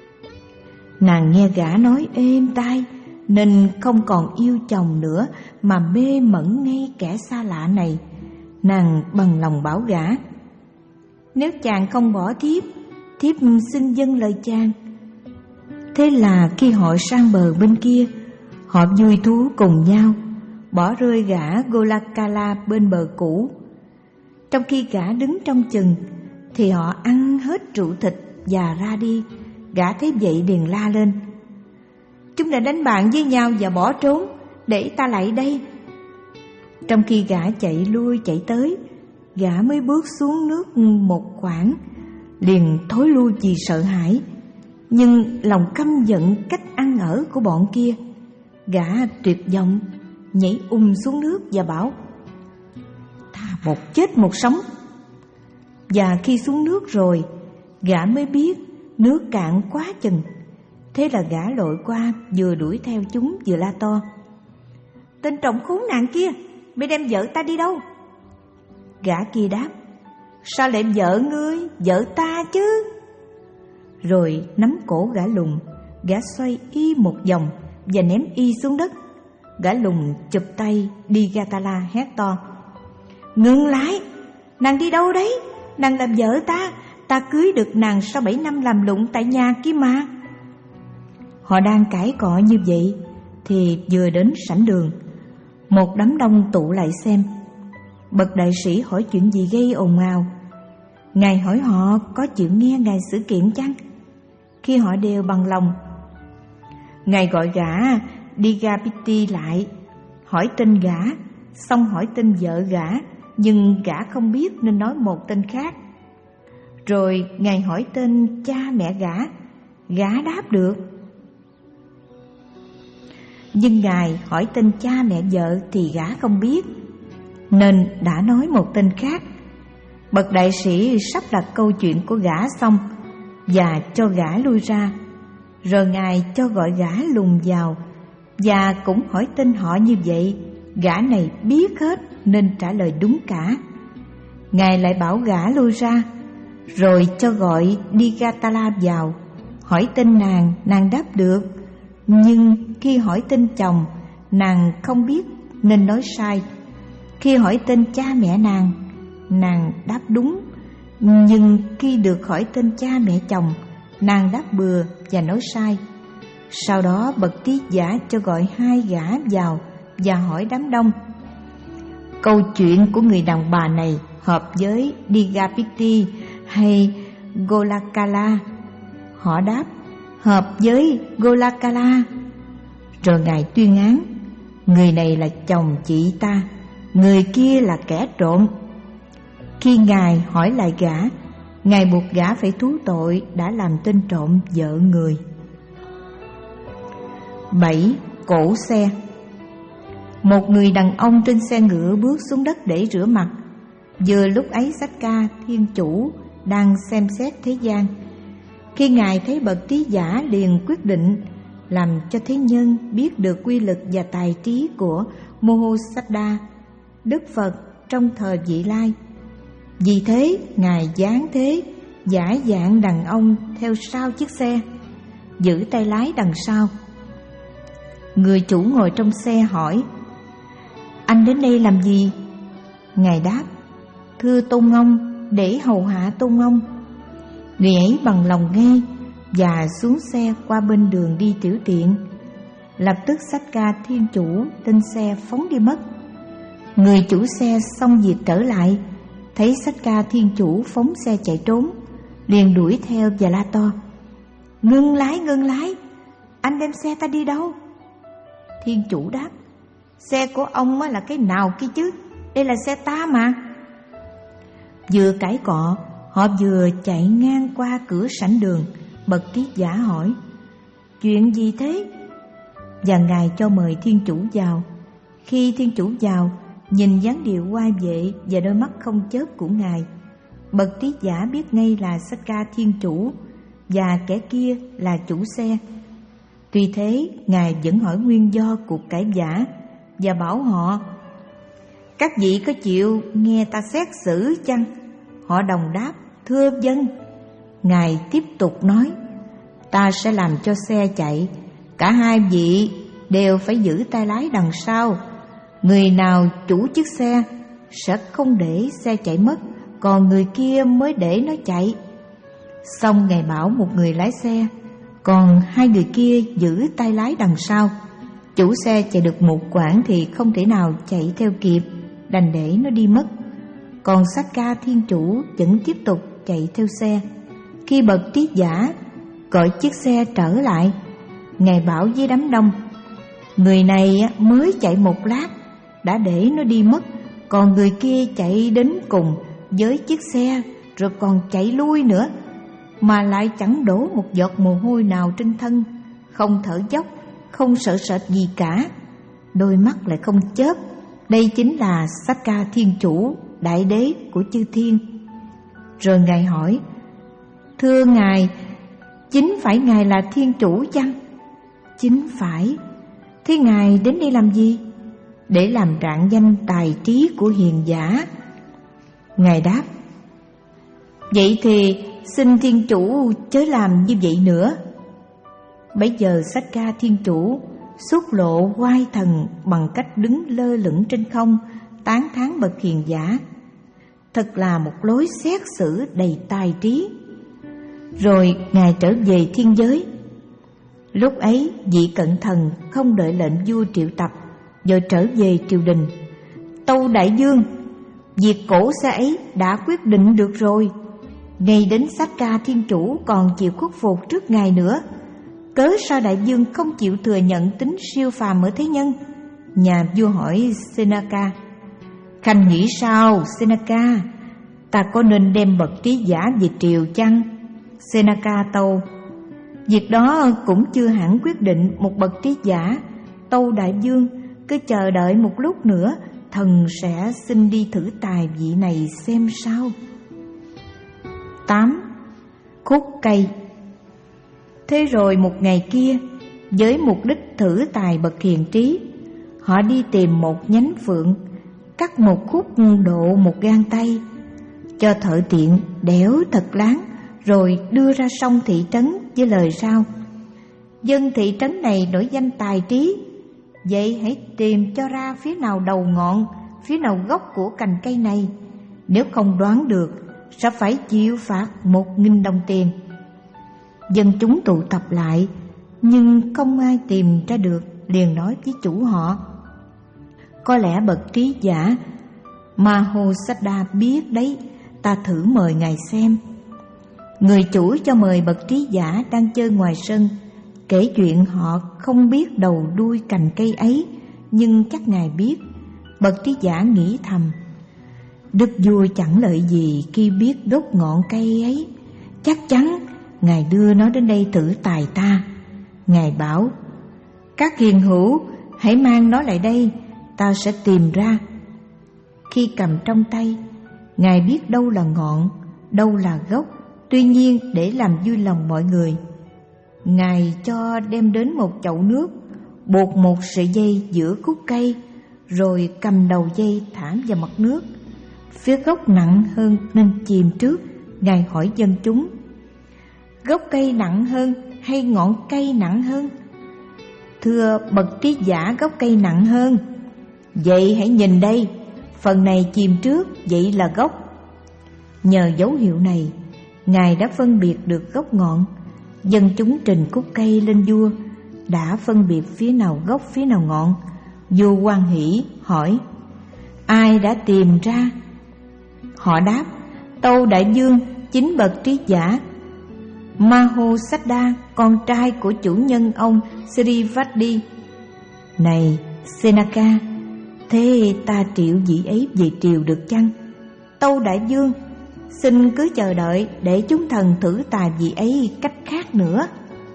Nàng nghe gã nói êm tai, nên không còn yêu chồng nữa, mà mê mẩn ngay kẻ xa lạ này. Nàng bằng lòng bảo gã: nếu chàng không bỏ thiếp, thiếp xin dâng lời chàng. Thế là khi họ sang bờ bên kia, họ vui thú cùng nhau bỏ rơi gã Golakala bên bờ cũ. Trong khi gã đứng trong chừng thì họ ăn hết rượu thịt và ra đi. Gã thấy vậy liền la lên: chúng đã đánh bạn với nhau và bỏ trốn, để ta lại đây. Trong khi gã chạy lui chạy tới, gã mới bước xuống nước một khoảng, liền thối lui vì sợ hãi, nhưng lòng căm giận cách ăn ở của bọn kia. Gã tuyệt vọng nhảy ùm xuống nước và bảo: thà một chết một sống. Và khi xuống nước rồi, gã mới biết nước cạn quá chừng. Thế là gã lội qua, vừa đuổi theo chúng vừa la to: tên trộm khốn nạn kia, mày đem vợ ta đi đâu? Gã kia đáp: sao lại vợ ngươi, vợ ta chứ? Rồi nắm cổ gã lùn, gã xoay y một vòng và ném y xuống đất. Gã lùn chụp tay Digatala hét to: ngừng lại, nàng đi đâu đấy? Nàng là vợ ta, ta cưới được nàng sau bảy năm làm lụng tại nhà kia mà. Họ đang cãi cọ như vậy thì vừa đến sảnh đường. Một đám đông tụ lại xem. Bậc đại sĩ hỏi chuyện gì gây ồn ào. Ngài hỏi họ có chịu nghe Ngài xử kiện chăng? Khi họ đều bằng lòng, Ngài gọi gã Digapiti lại, hỏi tên gã, xong hỏi tên vợ gã, nhưng gã không biết nên nói một tên khác. Rồi Ngài hỏi tên cha mẹ gã, gã đáp được. Nhưng Ngài hỏi tên cha mẹ vợ thì gã không biết, nên đã nói một tên khác. Bậc đại sĩ sắp đặt câu chuyện của gã xong và cho gã lui ra. Rồi Ngài cho gọi gã lùn vào và cũng hỏi tên họ như vậy. Gã này biết hết nên trả lời đúng cả. Ngài lại bảo gã lui ra, rồi cho gọi Digatala vào, hỏi tên nàng, nàng đáp được. Nhưng khi hỏi tên chồng, nàng không biết nên nói sai. Khi hỏi tên cha mẹ nàng, nàng đáp đúng. Nhưng khi được hỏi tên cha mẹ chồng, nàng đáp bừa và nói sai. Sau đó bậc trí giả cho gọi hai gã vào và hỏi đám đông: câu chuyện của người đàn bà này hợp với Digapiti hay Golakala? Họ đáp: hợp với Golakala. Rồi Ngài tuyên án: người này là chồng chị ta, người kia là kẻ trộm. Khi Ngài hỏi lại gã, Ngài buộc gã phải thú tội đã làm tên trộm vợ người. Bảy. Cổ xe. Một người đàn ông trên xe ngựa bước xuống đất để rửa mặt. Vừa lúc ấy Sakka Thiên Chủ đang xem xét thế gian. Khi Ngài thấy bậc trí giả, liền quyết định làm cho thế nhân biết được quy lực và tài trí của Mohosaddha, Đức Phật trong thời vị lai. Vì thế Ngài giáng thế, giả dạng đàn ông theo sau chiếc xe, giữ tay lái đằng sau. Người chủ ngồi trong xe hỏi: anh đến đây làm gì? Ngài đáp: thưa Tôn Ông, để hầu hạ Tôn Ông. Người ấy bằng lòng nghe và xuống xe qua bên đường đi tiểu tiện. Lập tức Sakka Thiên Chủ tên xe phóng đi mất. Người chủ xe xong việc trở lại, thấy Sakka Thiên Chủ phóng xe chạy trốn, liền đuổi theo và la to: ngưng lái, ngưng lái, anh đem xe ta đi đâu? Thiên Chủ đáp: xe của ông là cái nào kia chứ, đây là xe ta mà. Vừa cãi cọ, họ vừa chạy ngang qua cửa sảnh đường. Bậc trí giả hỏi: chuyện gì thế? Và Ngài cho mời Thiên Chủ vào. Khi Thiên Chủ vào, nhìn dáng điệu oai vệ và đôi mắt không chớp của Ngài, bậc trí giả biết ngay là Sakka Thiên Chủ và kẻ kia là chủ xe. Tuy thế, Ngài vẫn hỏi nguyên do cuộc cãi vã và bảo họ: các vị có chịu nghe ta xét xử chăng? Họ đồng đáp: thưa vâng. Ngài tiếp tục nói: ta sẽ làm cho xe chạy, cả hai vị đều phải giữ tay lái đằng sau. Người nào chủ chiếc xe sẽ không để xe chạy mất, còn người kia mới để nó chạy. Xong Ngài bảo một người lái xe: còn hai người kia giữ tay lái đằng sau. Chủ xe chạy được một quãng thì không thể nào chạy theo kịp, đành để nó đi mất. Còn Sakka Thiên Chủ vẫn tiếp tục chạy theo xe. Khi bậc trí giả gọi chiếc xe trở lại, Ngài bảo với đám đông: người này mới chạy một lát đã để nó đi mất, còn người kia chạy đến cùng với chiếc xe rồi còn chạy lui nữa, mà lại chẳng đổ một giọt mồ hôi nào trên thân, không thở dốc, không sợ sệt gì cả, đôi mắt lại không chớp. Đây chính là Sakka Thiên Chủ, đại đế của chư thiên. Rồi Ngài hỏi: thưa Ngài, chính phải Ngài là Thiên Chủ chăng? Chính phải. Thế Ngài đến đây làm gì? Để làm rạng danh tài trí của hiền giả. Ngài đáp: vậy thì xin Thiên Chủ chớ làm như vậy nữa. Bấy giờ Sakka Thiên Chủ xuất lộ oai thần bằng cách đứng lơ lửng trên không, tán thán bậc hiền giả: thật là một lối xét xử đầy tài trí. Rồi Ngài trở về thiên giới. Lúc ấy vị cận thần không đợi lệnh vua triệu tập, giờ trở về triều đình: tâu đại vương, việc cổ xe ấy đã quyết định được rồi. Ngay đến Sakka Thiên Chủ còn chịu khuất phục trước Ngài nữa, cớ sao đại vương không chịu thừa nhận tính siêu phàm ở thế nhân? Nhà vua hỏi Senaka: khanh nghĩ sao Senaka? Ta có nên đem bậc trí giả về triều chăng? Senaka tâu: việc đó cũng chưa hẳn quyết định một bậc trí giả. Tâu đại vương, cứ chờ đợi một lúc nữa, thần sẽ xin đi thử tài vị này xem sao. Tám. Khúc cây. Thế rồi một ngày kia, với mục đích thử tài bậc hiền trí, họ đi tìm một nhánh phượng, cắt một khúc độ một gang tay, cho thợ tiện đẽo thật láng, rồi đưa ra sông thị trấn với lời sau: dân thị trấn này nổi danh tài trí, vậy hãy tìm cho ra phía nào đầu ngọn, phía nào gốc của cành cây này. Nếu không đoán được, sẽ phải chịu phạt một nghìn đồng tiền. Dân chúng tụ tập lại, nhưng không ai tìm ra được, liền nói với chủ họ: có lẽ bậc trí giả Mahosada biết đấy, ta thử mời ngài xem. Người chủ cho mời bậc trí giả đang chơi ngoài sân, kể chuyện họ không biết đầu đuôi cành cây ấy, nhưng chắc ngài biết. Bậc trí giả nghĩ thầm: đức vua chẳng lợi gì khi biết gốc ngọn cây ấy, chắc chắn ngài đưa nó đến đây thử tài ta. Ngài bảo: các hiền hữu hãy mang nó lại đây, ta sẽ tìm ra. Khi cầm trong tay, ngài biết đâu là ngọn, đâu là gốc. Tuy nhiên để làm vui lòng mọi người, ngài cho đem đến một chậu nước, buộc một sợi dây giữa khúc cây, rồi cầm đầu dây thả vào mặt nước. Phía gốc nặng hơn nên chìm trước. Ngài hỏi dân chúng: gốc cây nặng hơn hay ngọn cây nặng hơn? Thưa bậc trí giả, gốc cây nặng hơn. Vậy hãy nhìn đây, phần này chìm trước, vậy là gốc. Nhờ dấu hiệu này, ngài đã phân biệt được gốc ngọn. Dân chúng trình khúc cây lên vua, đã phân biệt phía nào gốc phía nào ngọn. Vua hoan hỉ hỏi: ai đã tìm ra? Họ đáp: tâu đại vương, chính bậc trí giả Mahosada, con trai của chủ nhân ông Srivadi. Này Senaka, thế ta triệu vị ấy về triều được chăng? Tâu đại vương, xin cứ chờ đợi để chúng thần thử tài vị ấy cách khác nữa.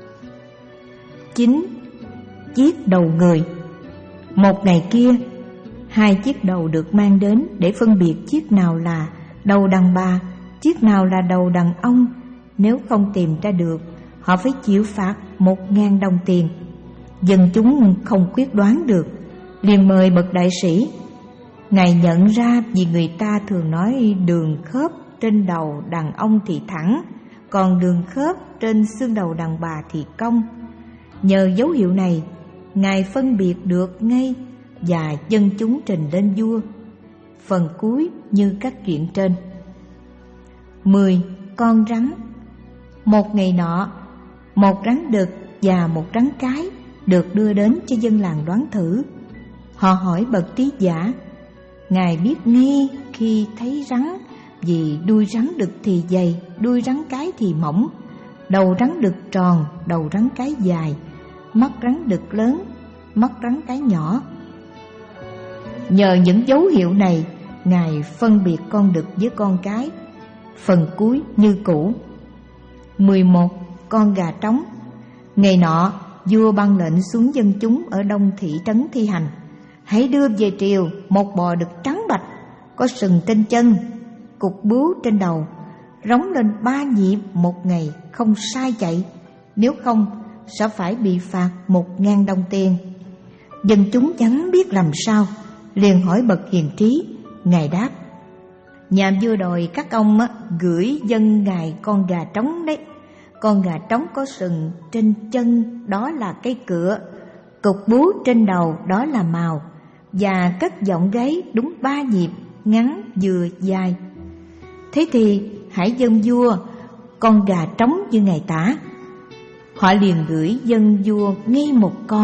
Chín. Chiếc đầu người. Một ngày kia, hai chiếc đầu được mang đến để phân biệt chiếc nào là đầu đàn bà, chiếc nào là đầu đàn ông. Nếu không tìm ra được, họ phải chịu phạt một ngàn đồng tiền. Dân chúng không quyết đoán được, liền mời bậc đại sĩ. Ngài nhận ra vì người ta thường nói đường khớp trên đầu đàn ông thì thẳng, còn đường khớp trên xương đầu đàn bà thì cong. Nhờ dấu hiệu này, Ngài phân biệt được ngay và dân chúng trình lên vua. Phần cuối như các chuyện trên. Mười. Con rắn. Một ngày nọ, một rắn đực và một rắn cái được đưa đến cho dân làng đoán thử. Họ hỏi bậc trí giả. Ngài biết ngay khi thấy rắn, vì đuôi rắn đực thì dày, đuôi rắn cái thì mỏng, đầu rắn đực tròn, đầu rắn cái dài, mắt rắn đực lớn, mắt rắn cái nhỏ. Nhờ những dấu hiệu này, Ngài phân biệt con đực với con cái. Phần cuối như cũ. mười một. Con gà trống. Ngày nọ, vua ban lệnh xuống dân chúng ở đông thị trấn thi hành: hãy đưa về triều một bò đực trắng bạch, có sừng trên chân, cục bướu trên đầu, rống lên ba nhịp một ngày, không sai chạy. Nếu không, sẽ phải bị phạt một ngàn đồng tiền. Dân chúng chẳng biết làm sao, liền hỏi bậc hiền trí. Ngài đáp: nhà vua đòi các ông á, gửi dân ngài con gà trống đấy. Con gà trống có sừng trên chân, đó là cây cựa, cục bướu trên đầu, đó là màu, và cất giọng gáy đúng ba nhịp, ngắn vừa dài. Thế thì hãy dâng vua con gà trống như ngài tả. Họ liền gửi dâng vua ngay một con.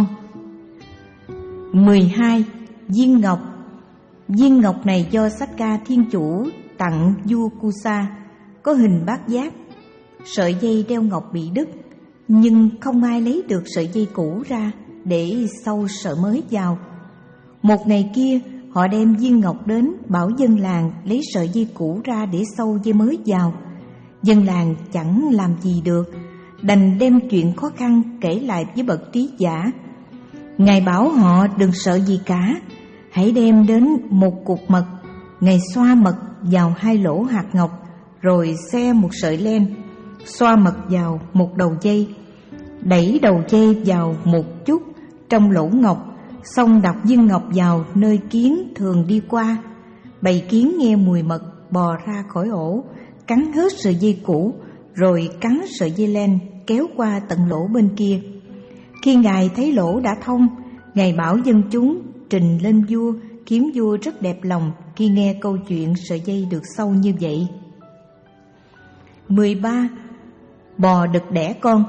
mười hai. Viên ngọc. Viên ngọc này do Sakka Thiên Chủ tặng vua Kusa, có hình bát giác. Sợi dây đeo ngọc bị đứt, nhưng không ai lấy được sợi dây cũ ra để sâu sợi mới vào. Một ngày kia, họ đem viên ngọc đến, bảo dân làng lấy sợi dây cũ ra để sâu dây mới vào. Dân làng chẳng làm gì được, đành đem chuyện khó khăn kể lại với bậc trí giả. Ngài bảo họ đừng sợ gì cả, hãy đem đến một cục mật. Ngài xoa mật vào hai lỗ hạt ngọc, rồi xe một sợi len, xoa mật vào một đầu dây, đẩy đầu dây vào một chút trong lỗ ngọc, xong đặt viên ngọc vào nơi kiến thường đi qua. Bầy kiến nghe mùi mật bò ra khỏi ổ, cắn hết sợi dây cũ, rồi cắn sợi dây len kéo qua tận lỗ bên kia. Khi Ngài thấy lỗ đã thông, Ngài bảo dân chúng trình lên vua, khiến vua rất đẹp lòng khi nghe câu chuyện sợi dây được sâu như vậy. mười ba. Bò đực đẻ con.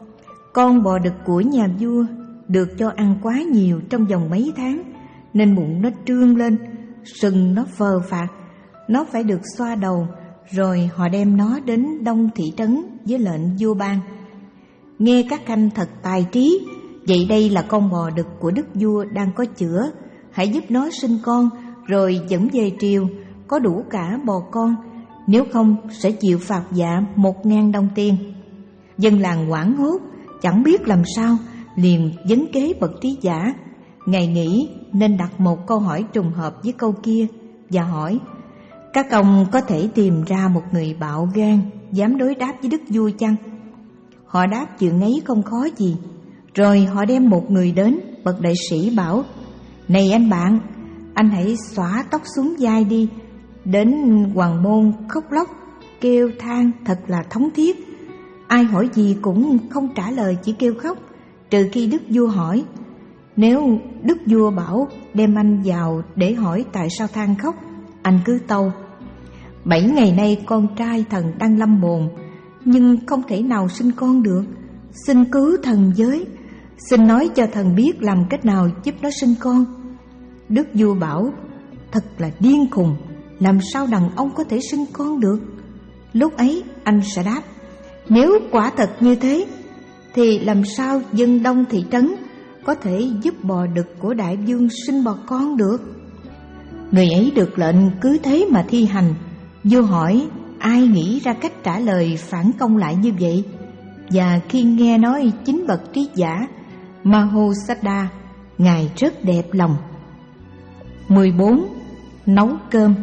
Con bò đực của nhà vua được cho ăn quá nhiều trong vòng mấy tháng, nên bụng nó trương lên, sừng nó phờ phạc. Nó phải được xoa đầu, rồi họ đem nó đến đông thị trấn với lệnh vua ban. Nghe các khanh thật tài trí, vậy đây là con bò đực của đức vua đang có chữa, hãy giúp nó sinh con, rồi dẫn về triều, có đủ cả bò con, nếu không sẽ chịu phạt dạ một ngàn đồng tiền. Dân làng hoảng hốt, chẳng biết làm sao, liền vấn kế bậc trí giả. Ngài nghĩ nên đặt một câu hỏi trùng hợp với câu kia, và hỏi: các ông có thể tìm ra một người bạo gan dám đối đáp với đức vua chăng? Họ đáp chuyện ấy không khó gì. Rồi họ đem một người đến, bậc đại sĩ bảo: này anh bạn, anh hãy xõa tóc xuống vai đi. Đến hoàng môn khóc lóc kêu than thật là thống thiết. Ai hỏi gì cũng không trả lời, chỉ kêu khóc, trừ khi đức vua hỏi. Nếu đức vua bảo đem anh vào để hỏi tại sao than khóc, anh cứ tâu: bảy ngày nay con trai thần đang lâm bồn, nhưng không thể nào sinh con được. Xin cứu thần với, xin nói cho thần biết làm cách nào giúp nó sinh con. Đức vua bảo: thật là điên khùng, làm sao đàn ông có thể sinh con được? Lúc ấy anh sẽ đáp: nếu quả thật như thế, thì làm sao dân đông thị trấn có thể giúp bò đực của đại vương sinh bò con được? Người ấy được lệnh cứ thế mà thi hành. Vua hỏi ai nghĩ ra cách trả lời phản công lại như vậy, và khi nghe nói chính bậc trí giả Mahosiddha, Ngài rất đẹp lòng. mười bốn. Nấu cơm.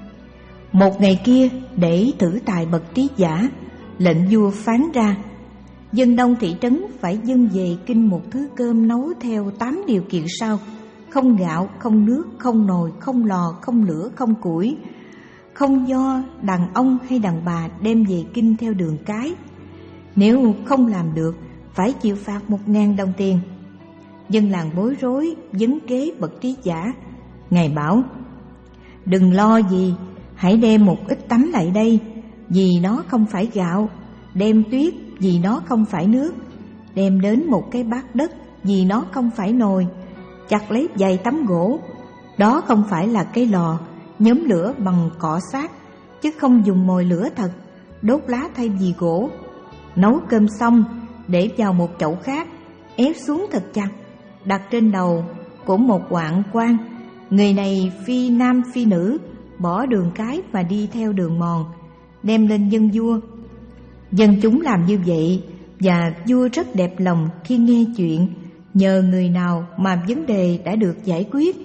Một ngày kia, để thử tài bậc trí giả, lệnh vua phán ra: dân đông thị trấn phải dâng về kinh một thứ cơm nấu theo tám điều kiện sau: không gạo, không nước, không nồi, không lò, không lửa, không củi, không do đàn ông hay đàn bà đem về kinh theo đường cái. Nếu không làm được, phải chịu phạt một ngàn đồng tiền. Dân làng bối rối vấn kế bậc trí giả. Ngài bảo: đừng lo gì, hãy đem một ít tắm lại đây, vì nó không phải gạo, đem tuyết vì nó không phải nước, đem đến một cái bát đất, vì nó không phải nồi, chặt lấy vài tấm gỗ. Đó không phải là cái lò, nhóm lửa bằng cỏ xác, chứ không dùng mồi lửa thật, đốt lá thay vì gỗ. Nấu cơm xong, để vào một chậu khác, ép xuống thật chặt, đặt trên đầu của một hoạn quan. Người này phi nam phi nữ, bỏ đường cái và đi theo đường mòn, đem lên dân vua. Dân chúng làm như vậy, và vua rất đẹp lòng khi nghe chuyện, nhờ người nào mà vấn đề đã được giải quyết.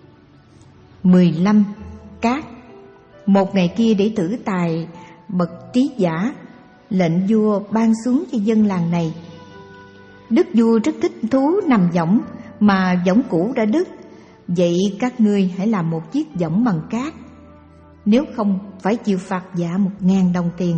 mười lăm. Cát. Một ngày kia, để thử tài bậc trí giả, lệnh vua ban xuống cho dân làng này. Đức vua rất thích thú nằm võng, mà võng cũ đã đứt. Vậy các ngươi hãy làm một chiếc võng bằng cát, nếu không phải chịu phạt dạ một ngàn đồng tiền.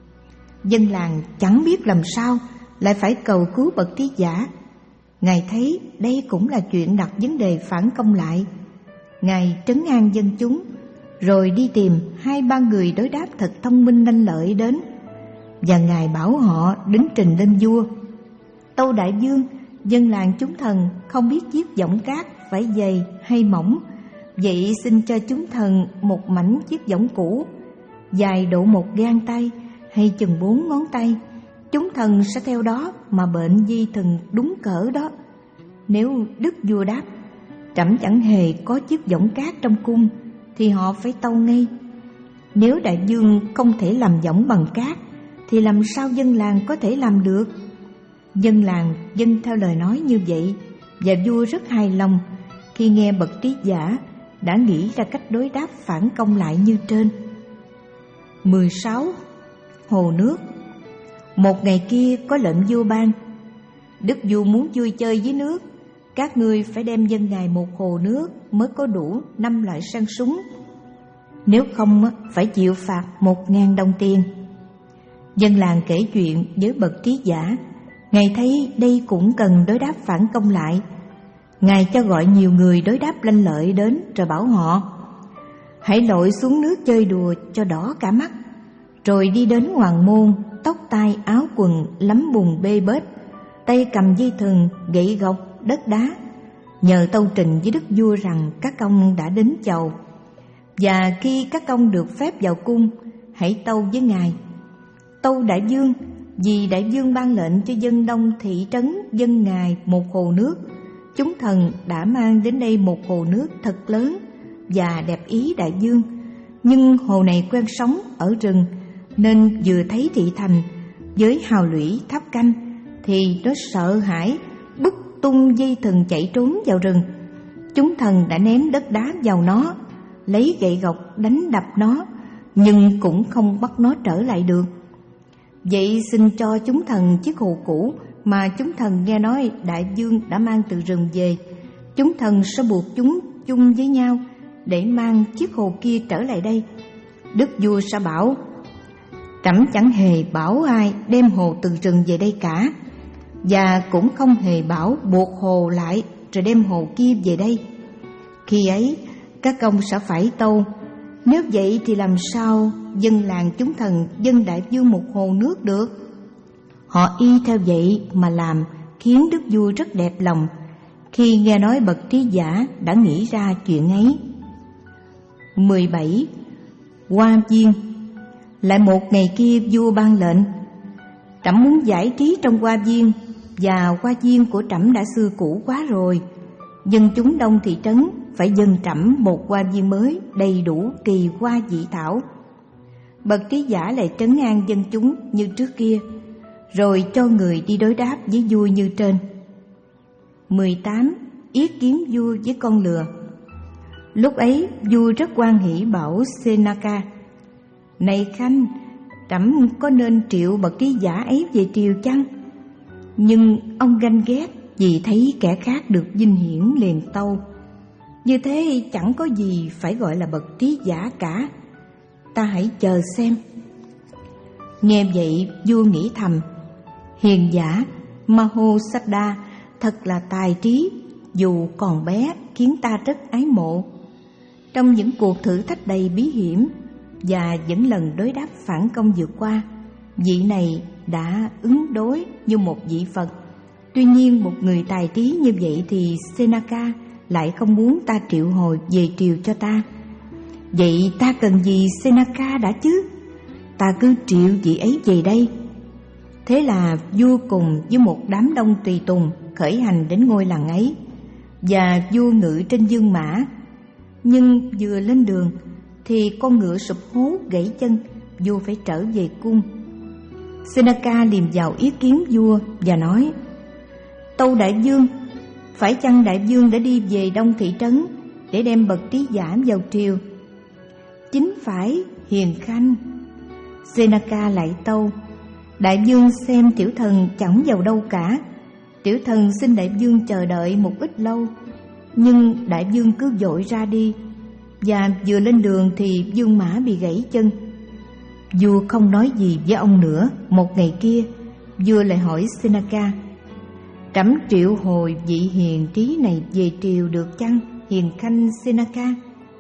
Dân làng chẳng biết làm sao, lại phải cầu cứu bậc trí giả. Ngài thấy đây cũng là chuyện đặt vấn đề phản công lại. Ngài trấn an dân chúng, rồi đi tìm hai ba người đối đáp thật thông minh lanh lợi đến, và Ngài bảo họ đính trình lên vua. Tâu đại vương, dân làng chúng thần không biết chiếc võng cát phải dày hay mỏng, vậy xin cho chúng thần một mảnh chiếc võng cũ, dài độ một gang tay hay chừng bốn ngón tay. Chúng thần sẽ theo đó mà bệnh di thần đúng cỡ đó. Nếu đức vua đáp, trẫm chẳng hề có chiếc võng cát trong cung, thì họ phải tâu ngay. Nếu đại vương không thể làm võng bằng cát, thì làm sao dân làng có thể làm được? Dân làng dâng theo lời nói như vậy, và vua rất hài lòng khi nghe bậc trí giả đã nghĩ ra cách đối đáp phản công lại như trên. mười sáu. Hồ nước. Một ngày kia có lệnh vua ban. Đức vua muốn vui chơi với nước, các ngươi phải đem dân ngài một hồ nước mới có đủ năm loại săn súng, nếu không phải chịu phạt một ngàn đồng tiền. Dân làng kể chuyện với bậc trí giả. Ngài thấy đây cũng cần đối đáp phản công lại. Ngài cho gọi nhiều người đối đáp lanh lợi đến, rồi bảo họ: hãy lội xuống nước chơi đùa cho đỏ cả mắt, rồi đi đến hoàng môn, tóc tai áo quần lấm bùn bê bết, tay cầm dây thừng, gậy gộc, đất đá, nhờ tâu trình với đức vua rằng các ông đã đến chầu. Và khi các ông được phép vào cung, hãy tâu với ngài: tâu đại vương, vì đại vương ban lệnh cho dân đông thị trấn dân ngài một hồ nước, chúng thần đã mang đến đây một hồ nước thật lớn và đẹp ý đại vương. Nhưng hồ này quen sống ở rừng, nên vừa thấy thị thành với hào lũy tháp canh, thì nó sợ hãi bứt tung dây thừng chạy trốn vào rừng. Chúng thần đã ném đất đá vào nó, lấy gậy gộc đánh đập nó, nhưng cũng không bắt nó trở lại được. Vậy xin cho chúng thần chiếc hồ cũ mà chúng thần nghe nói đại vương đã mang từ rừng về. Chúng thần sẽ buộc chúng chung với nhau để mang chiếc hồ kia trở lại đây. Đức vua sẽ bảo: trẫm chẳng hề bảo ai đem hồ từ rừng về đây cả, và cũng không hề bảo buộc hồ lại rồi đem hồ kia về đây. Khi ấy các ông sẽ phải tâu: nếu vậy thì làm sao dân làng chúng thần dâng đại vương một hồ nước được? Họ y theo vậy mà làm, khiến đức vua rất đẹp lòng khi nghe nói bậc trí giả đã nghĩ ra chuyện ấy. mười bảy. Hoa viên. Lại một ngày kia vua ban lệnh: trẫm muốn giải trí trong hoa viên, và hoa viên của trẫm đã xưa cũ quá rồi. Dân chúng đông thị trấn phải dâng trẫm một hoa viên mới đầy đủ kỳ hoa dị thảo. Bậc trí giả lại trấn an dân chúng như trước kia, rồi cho người đi đối đáp với vua như trên. mười tám. Yết kiến vua với con lừa. Lúc ấy vua rất hoan hỉ bảo Senaka: này khanh, trẫm có nên triệu bậc trí giả ấy về triều chăng? Nhưng ông ganh ghét vì thấy kẻ khác được vinh hiển, liền tâu: như thế chẳng có gì phải gọi là bậc trí giả cả, ta hãy chờ xem. Nghe vậy vua nghĩ thầm: hiền giả Mahosada thật là tài trí, dù còn bé khiến ta rất ái mộ. Trong những cuộc thử thách đầy bí hiểm và những lần đối đáp phản công vượt qua, vị này đã ứng đối như một vị Phật, Tuy nhiên một người tài trí như vậy thì Seneca lại không muốn ta triệu hồi về triều cho ta. Vậy ta cần gì Seneca đã chứ? Ta cứ triệu vị ấy về đây. Thế là vua cùng với một đám đông tùy tùng khởi hành đến ngôi làng ấy, và vua ngự trên dương mã. Nhưng vừa lên đường thì con ngựa sụp hố gãy chân, vua phải trở về cung. Seneca liềm vào ý kiến vua và nói: Tâu đại vương, phải chăng đại vương đã đi về đông thị trấn để đem bậc trí giả vào triều? Chính phải, hiền khanh. Seneca lại tâu: Đại vương xem tiểu thần chẳng vào đâu cả. Tiểu thần xin đại vương chờ đợi một ít lâu. Nhưng đại vương cứ vội ra đi, và vừa lên đường thì vương mã bị gãy chân. Vua không nói gì với ông nữa. Một ngày kia, vua lại hỏi Seneca: Trẫm triệu hồi vị hiền trí này về triều được chăng, hiền khanh Seneca?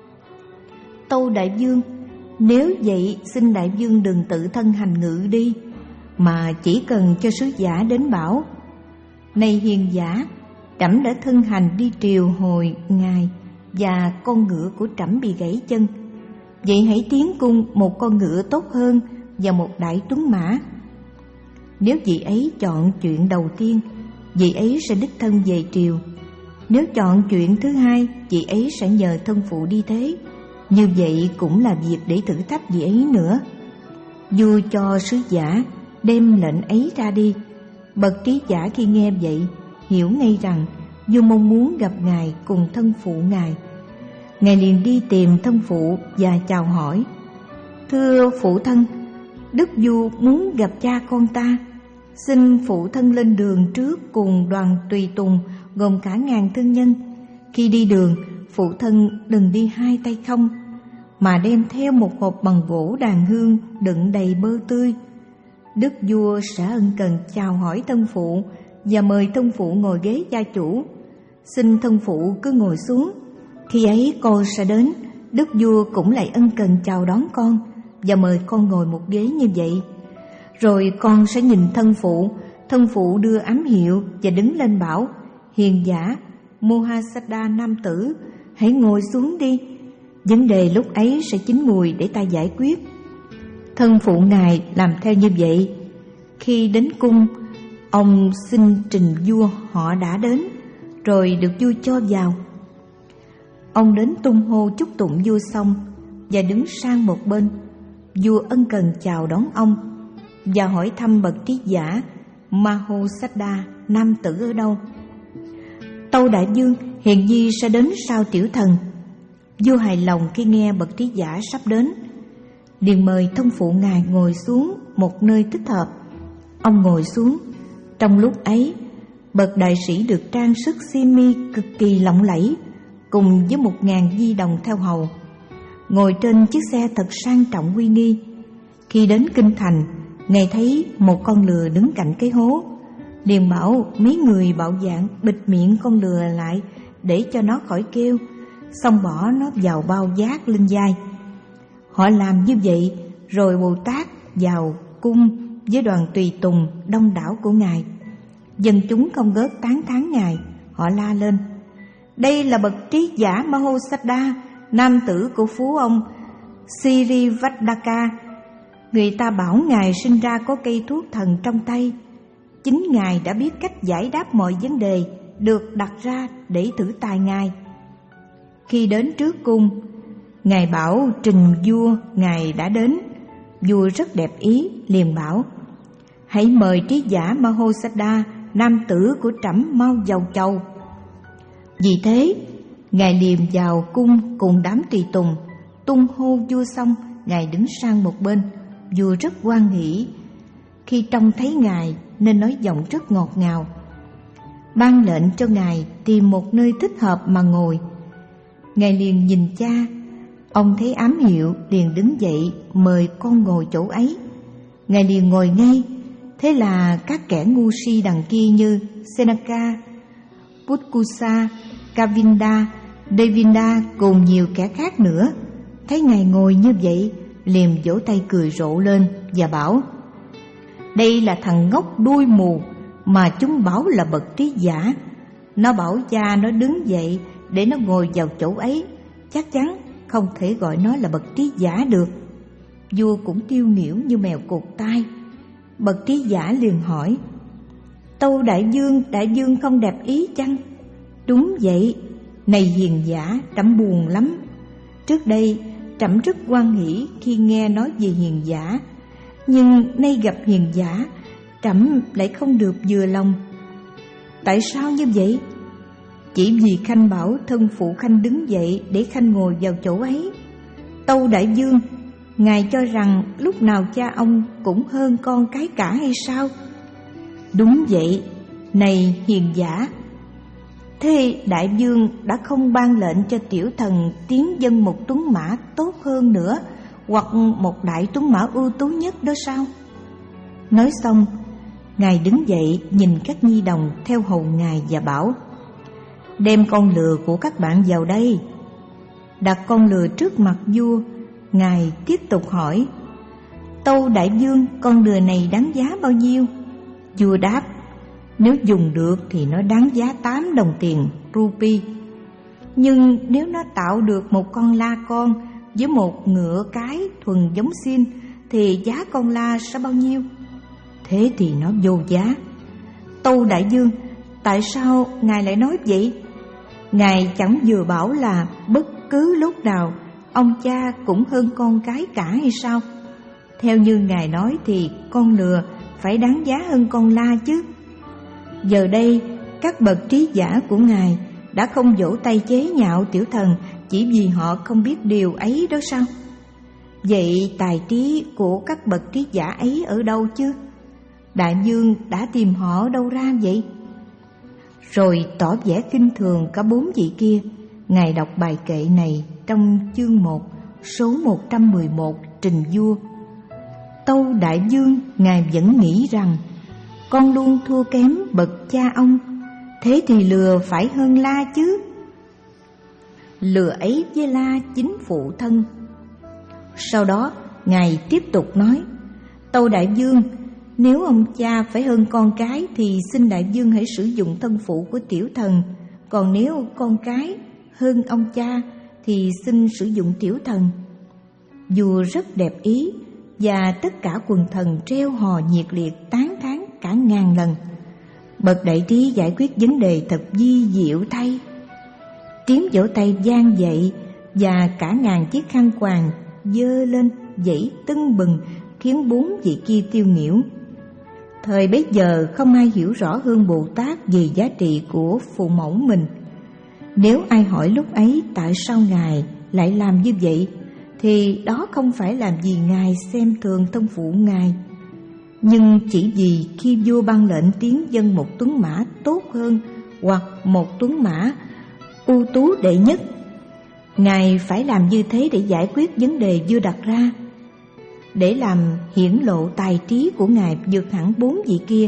Tâu đại vương, nếu vậy xin đại vương đừng tự thân hành ngự đi, mà chỉ cần cho sứ giả đến bảo: Này hiền giả, trẫm đã thân hành đi triều hồi ngài, và con ngựa của trẫm bị gãy chân. Vậy hãy tiến cung một con ngựa tốt hơn và một đại tuấn mã. Nếu vị ấy chọn chuyện đầu tiên, vị ấy sẽ đích thân về triều. Nếu chọn chuyện thứ hai, vị ấy sẽ nhờ thân phụ đi thế. Như vậy cũng là việc để thử thách vị ấy nữa. Vua cho sứ giả đem lệnh ấy ra đi. Bậc trí giả khi nghe vậy hiểu ngay rằng vua mong muốn gặp ngài cùng thân phụ ngài. Ngài liền đi tìm thân phụ và chào hỏi: Thưa phụ thân, đức vua muốn gặp cha con ta. Xin phụ thân lên đường trước cùng đoàn tùy tùng gồm cả ngàn thương nhân. Khi đi đường, phụ thân đừng đi hai tay không, mà đem theo một hộp bằng gỗ đàn hương đựng đầy bơ tươi. Đức vua sẽ ân cần chào hỏi thân phụ và mời thân phụ ngồi ghế gia chủ. Xin thân phụ cứ ngồi xuống. Khi ấy con sẽ đến, đức vua cũng lại ân cần chào đón con và mời con ngồi một ghế như vậy. Rồi con sẽ nhìn thân phụ, thân phụ đưa ám hiệu và đứng lên bảo: Hiền giả Mahôsada nam tử, hãy ngồi xuống đi. Vấn đề lúc ấy sẽ chín mùi để ta giải quyết. Thân phụ ngài làm theo như vậy. Khi đến cung, ông xin trình vua họ đã đến, rồi được vua cho vào. Ông đến tung hô chúc tụng vua xong và đứng sang một bên. Vua ân cần chào đón ông và hỏi thăm bậc trí giả Mahôsada nam tử ở đâu. Tâu đại vương, hiền nhi sẽ đến sau tiểu thần. Vua hài lòng khi nghe bậc trí giả sắp đến, liền mời thân phụ ngài ngồi xuống một nơi thích hợp. Ông ngồi xuống. Trong lúc ấy, bậc đại sĩ được trang sức xiêm mi cực kỳ lộng lẫy, cùng với một ngàn di đồng theo hầu, ngồi trên chiếc xe thật sang trọng uy nghi. Khi đến kinh thành, ngài thấy một con lừa đứng cạnh cái hố, liền bảo mấy người bạo dạn bịt miệng con lừa lại để cho nó khỏi kêu, xong bỏ nó vào bao vác lên vai. Họ làm như vậy, rồi Bồ Tát vào cung với đoàn tùy tùng đông đảo của ngài. Dân chúng không ngớt tán thán ngài. Họ la lên: Đây là bậc trí giả Mahôsada, nam tử của phú ông Sirivadaka. Người ta bảo ngài sinh ra có cây thuốc thần trong tay. Chính ngài đã biết cách giải đáp mọi vấn đề được đặt ra để thử tài ngài. Khi đến trước cung, ngài bảo trình vua ngài đã đến. Vua rất đẹp ý, liền bảo: Hãy mời trí giả Mahôsada, nam tử của trẫm mau vào chầu. Vì thế, ngài liềm vào cung cùng đám tùy tùng, tung hô vua xong, ngài đứng sang một bên. Vua rất hoan hỉ khi trông thấy ngài, nên nói giọng rất ngọt ngào, ban lệnh cho ngài tìm một nơi thích hợp mà ngồi. Ngài liền nhìn cha. Ông thấy ám hiệu, liền đứng dậy mời con ngồi chỗ ấy. Ngài liền ngồi ngay. Thế là các kẻ ngu si đằng kia như Seneca, Putkusa, Kavinda, Devinda cùng nhiều kẻ khác nữa, thấy ngài ngồi như vậy, liền vỗ tay cười rộ lên và bảo: Đây là thằng ngốc đuôi mù, mà chúng bảo là bậc trí giả. Nó bảo cha nó đứng dậy để nó ngồi vào chỗ ấy, chắc chắn không thể gọi nó là bậc trí giả được. Vua cũng tiêu nghỉu như mèo cụt tai. Bậc trí giả liền hỏi: Tâu đại vương, đại vương không đẹp ý chăng? Đúng vậy, này hiền giả, trẫm buồn lắm. Trước đây trẫm rất hoan hỉ khi nghe nói về hiền giả, nhưng nay gặp hiền giả, trẫm lại không được vừa lòng. Tại sao như vậy? Chỉ vì khanh bảo thân phụ khanh đứng dậy để khanh ngồi vào chỗ ấy. Tâu đại vương, ngài cho rằng lúc nào cha ông cũng hơn con cái cả hay sao? Đúng vậy, này hiền giả. Thế đại vương đã không ban lệnh cho tiểu thần tiến dâng một tuấn mã tốt hơn nữa, hoặc một đại tuấn mã ưu tú nhất đó sao? Nói xong, ngài đứng dậy nhìn các nhi đồng theo hầu ngài và bảo: Đem con lừa của các bạn vào đây. Đặt con lừa trước mặt vua, ngài tiếp tục hỏi: Tâu đại vương, con lừa này đáng giá bao nhiêu? Vua đáp: Nếu dùng được thì nó đáng giá tám đồng tiền rupee. Nhưng nếu nó tạo được một con la con với một ngựa cái thuần giống xin thì giá con la sẽ bao nhiêu? Thế thì nó vô giá. Tâu đại vương, tại sao ngài lại nói vậy? Ngài chẳng vừa bảo là bất cứ lúc nào ông cha cũng hơn con cái cả hay sao? Theo như ngài nói thì con lừa phải đáng giá hơn con la chứ. Giờ đây các bậc trí giả của ngài đã không vỗ tay chế nhạo tiểu thần chỉ vì họ không biết điều ấy đó sao? Vậy tài trí của các bậc trí giả ấy ở đâu chứ? Đại vương đã tìm họ đâu ra vậy? Rồi tỏ vẻ khinh thường cả bốn vị kia, ngài đọc bài kệ này trong chương một, số một trăm mười một trình vua. Tâu đại vương, ngài vẫn nghĩ rằng con luôn thua kém bậc cha ông, thế thì lừa phải hơn la chứ. Lừa ấy với la chính phụ thân. Sau đó ngài tiếp tục nói: Tâu đại vương, nếu ông cha phải hơn con cái thì xin đại vương hãy sử dụng thân phụ của tiểu thần, còn nếu con cái hơn ông cha thì xin sử dụng tiểu thần. Vua rất đẹp ý, và tất cả quần thần treo hò nhiệt liệt tán thán cả ngàn lần. Bậc đại trí giải quyết vấn đề thật vi diệu thay. Tiếng vỗ tay vang dậy, và cả ngàn chiếc khăn quàng dơ lên dãy tưng bừng, khiến bốn vị kia tiêu nghỉu. Thời bấy giờ không ai hiểu rõ hơn Bồ Tát về giá trị của phụ mẫu mình. Nếu ai hỏi lúc ấy tại sao ngài lại làm như vậy, thì đó không phải làm vì ngài xem thường thân phụ ngài, nhưng chỉ vì khi vua ban lệnh tiến dâng một tuấn mã tốt hơn hoặc một tuấn mã ưu tú đệ nhất, ngài phải làm như thế để giải quyết vấn đề vua đặt ra, để làm hiển lộ tài trí của ngài vượt hẳn bốn vị kia.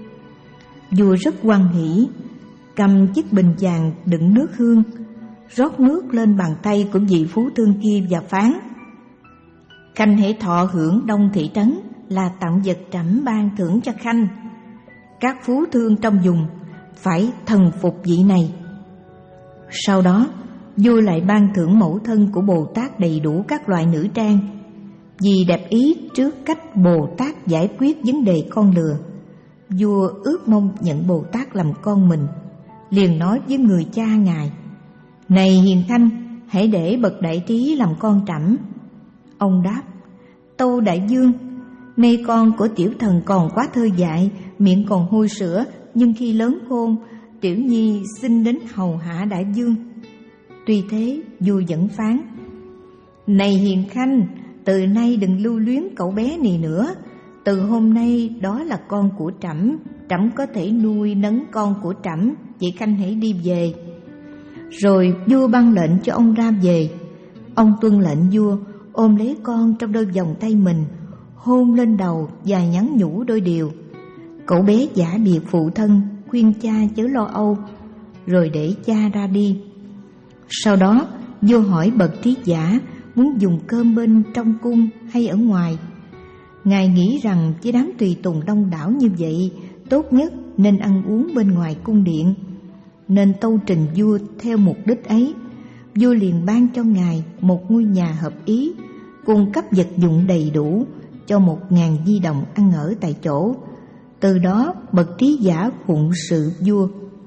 Vua rất hoan hỉ, cầm chiếc bình vàng đựng nước hương, rót nước lên bàn tay của vị phú thương kia và phán: Khanh hãy thọ hưởng đông thị trấn là tặng vật trẫm ban thưởng cho khanh. Các phú thương trong vùng phải thần phục vị này. Sau đó vua lại ban thưởng mẫu thân của Bồ Tát đầy đủ các loại nữ trang, vì đẹp ý trước cách Bồ Tát giải quyết vấn đề con lừa. Vua ước mong nhận Bồ Tát làm con mình, liền nói với người cha ngài: Này hiền khanh, hãy để bậc đại trí làm con trẫm. Ông đáp: Tâu đại vương, nay con của tiểu thần còn quá thơ dại, miệng còn hôi sữa, nhưng khi lớn khôn, tiểu nhi xin đến hầu hạ đại vương. Tuy thế, vua vẫn phán: Này hiền khanh, từ nay đừng lưu luyến cậu bé này nữa. Từ hôm nay đó là con của trẫm, trẫm có thể nuôi nấng con của trẫm, chị khanh hãy đi về. Rồi vua ban lệnh cho ông ra về. Ông tuân lệnh vua, ôm lấy con trong đôi vòng tay mình, hôn lên đầu và nhắn nhủ đôi điều. Cậu bé giả biệt phụ thân, khuyên cha chớ lo âu, rồi để cha ra đi. Sau đó vua hỏi bậc trí giả muốn dùng cơm bên trong cung hay ở ngoài. Ngài nghĩ rằng với đám tùy tùng đông đảo như vậy, tốt nhất nên ăn uống bên ngoài cung điện. Nên tâu trình vua theo mục đích ấy, vua liền ban cho ngài một ngôi nhà hợp ý, cung cấp vật dụng đầy đủ cho một ngàn di đồng ăn ở tại chỗ. Từ đó bậc trí giả phụng sự vua.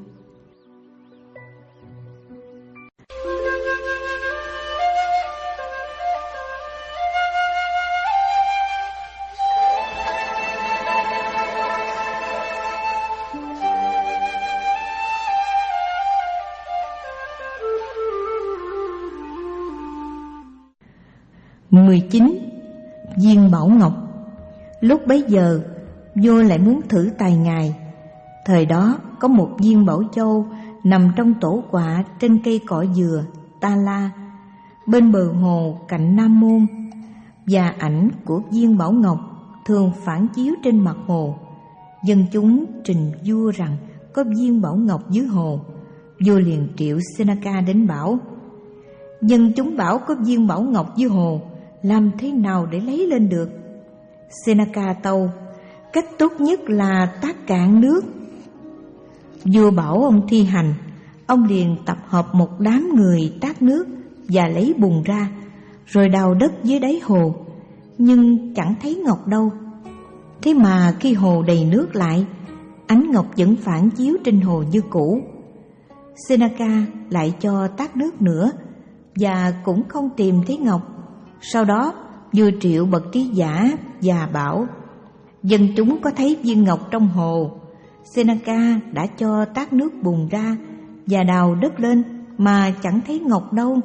mười chín. Viên Bảo Ngọc. Lúc bấy giờ, vua lại muốn thử tài ngài. Thời đó có một viên bảo châu nằm trong tổ quạ trên cây cỏ dừa Ta La, bên bờ hồ cạnh Nam Môn, và ảnh của viên bảo ngọc thường phản chiếu trên mặt hồ. Dân chúng trình vua rằng có viên bảo ngọc dưới hồ. Vua liền triệu Seneca đến bảo: dân chúng bảo có viên bảo ngọc dưới hồ, làm thế nào để lấy lên được? Seneca tâu: cách tốt nhất là tát cạn nước. Vua bảo ông thi hành. Ông liền tập hợp một đám người tát nước và lấy bùn ra, rồi đào đất dưới đáy hồ, nhưng chẳng thấy ngọc đâu. Thế mà khi hồ đầy nước lại, ánh ngọc vẫn phản chiếu trên hồ như cũ. Seneca lại cho tát nước nữa, và cũng không tìm thấy ngọc. Sau đó vua triệu bậc trí giả và bảo: dân chúng có thấy viên ngọc trong hồ. Seneca đã cho tát nước bùn ra và đào đất lên mà chẳng thấy ngọc đâu.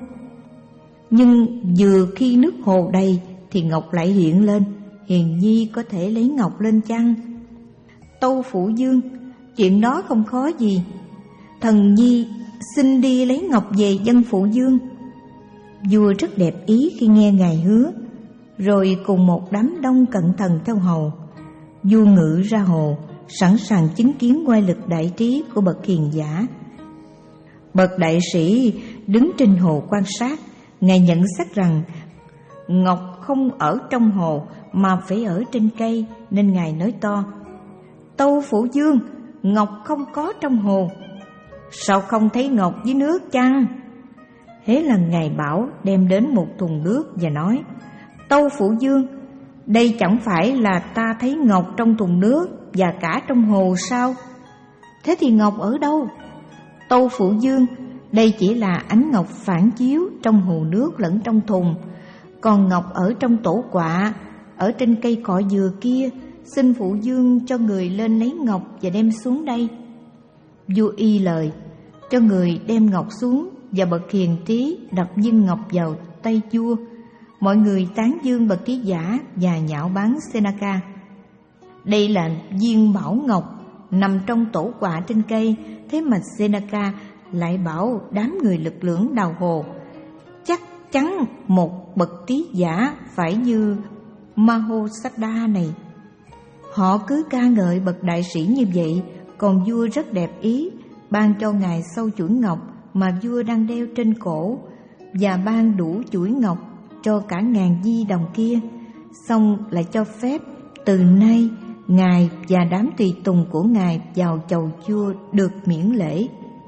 Nhưng vừa khi nước hồ đầy thì ngọc lại hiện lên, hiền nhi có thể lấy ngọc lên chăng? Tâu Phụ Dương: chuyện đó không khó gì. Thần nhi xin đi lấy ngọc về dân Phụ Dương. Vua rất đẹp ý khi nghe ngài hứa, rồi cùng một đám đông cận thần theo hầu. Vua ngự ra hồ, sẵn sàng chứng kiến oai lực đại trí của bậc hiền giả. Bậc đại sĩ đứng trên hồ quan sát. Ngài nhận xét rằng ngọc không ở trong hồ mà phải ở trên cây, nên ngài nói to: Tâu Phụ Dương, ngọc không có trong hồ. Sao không thấy ngọc dưới nước chăng? Thế là ngài bảo đem đến một thùng nước và nói: Tâu Phụ Dương, đây chẳng phải là ta thấy ngọc trong thùng nước và cả trong hồ sao? Thế thì ngọc ở đâu? Tâu Phụ Dương, đây chỉ là ánh ngọc phản chiếu trong hồ nước lẫn trong thùng. Còn ngọc ở trong tổ quạ, ở trên cây cọ dừa kia. Xin Phụ Dương cho người lên lấy ngọc và đem xuống đây. Vua y lời, cho người đem ngọc xuống, và bậc hiền trí đặt viên ngọc vào tay vua. Mọi người tán dương bậc trí giả và nhạo báng Seneca. Đây là viên bảo ngọc nằm trong tổ quạ trên cây. Thế mà Seneca lại bảo đám người lực lưỡng đào hồ. Chắc chắn một bậc trí giả phải như Mahosada này. Họ cứ ca ngợi bậc đại sĩ như vậy. Còn vua rất đẹp ý, ban cho ngài sâu chuỗi ngọc mà vua đang đeo trên cổ, và ban đủ chuỗi ngọc cho cả ngàn di đồng kia. Xong lại cho phép từ nay ngài và đám tùy tùng của ngài vào chầu vua được miễn lễ.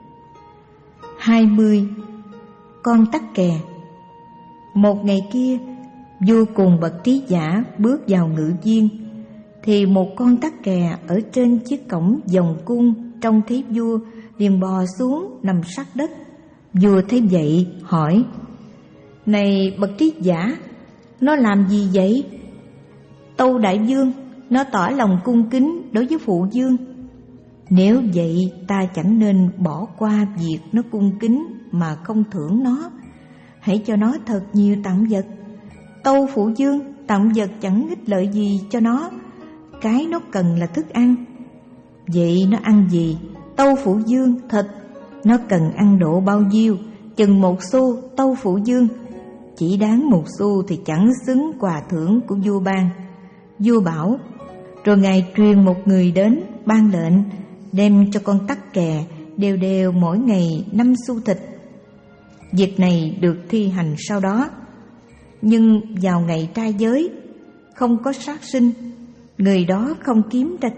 Hai mươi. Con tắc kè. Một ngày kia, vua cùng bậc trí giả bước vào ngự viên, thì một con tắc kè ở trên chiếc cổng vòng cung trông thấy vua, liền bò xuống nằm sát đất. Vua thấy vậy hỏi: Này bậc trí giả, nó làm gì vậy? Tâu đại vương, nó tỏ lòng cung kính đối với Phụ Dương. Nếu vậy ta chẳng nên bỏ qua việc nó cung kính mà không thưởng nó. Hãy cho nó thật nhiều tặng vật. Tâu Phụ Dương, tặng vật chẳng ích lợi gì cho nó. Cái nó cần là thức ăn. Vậy nó ăn gì? Tâu Phụ Dương, thịt. Nó cần ăn độ bao nhiêu? Chừng một xu, Tâu Phụ Dương. Chỉ đáng một xu thì chẳng xứng quà thưởng của vua ban. Vua bảo. Rồi ngài truyền một người đến, ban lệnh đem cho con tắc kè đều đều mỗi ngày năm xu thịt. Việc này được thi hành sau đó. Nhưng vào ngày trai giới, không có sát sinh, người đó không kiếm ra thịt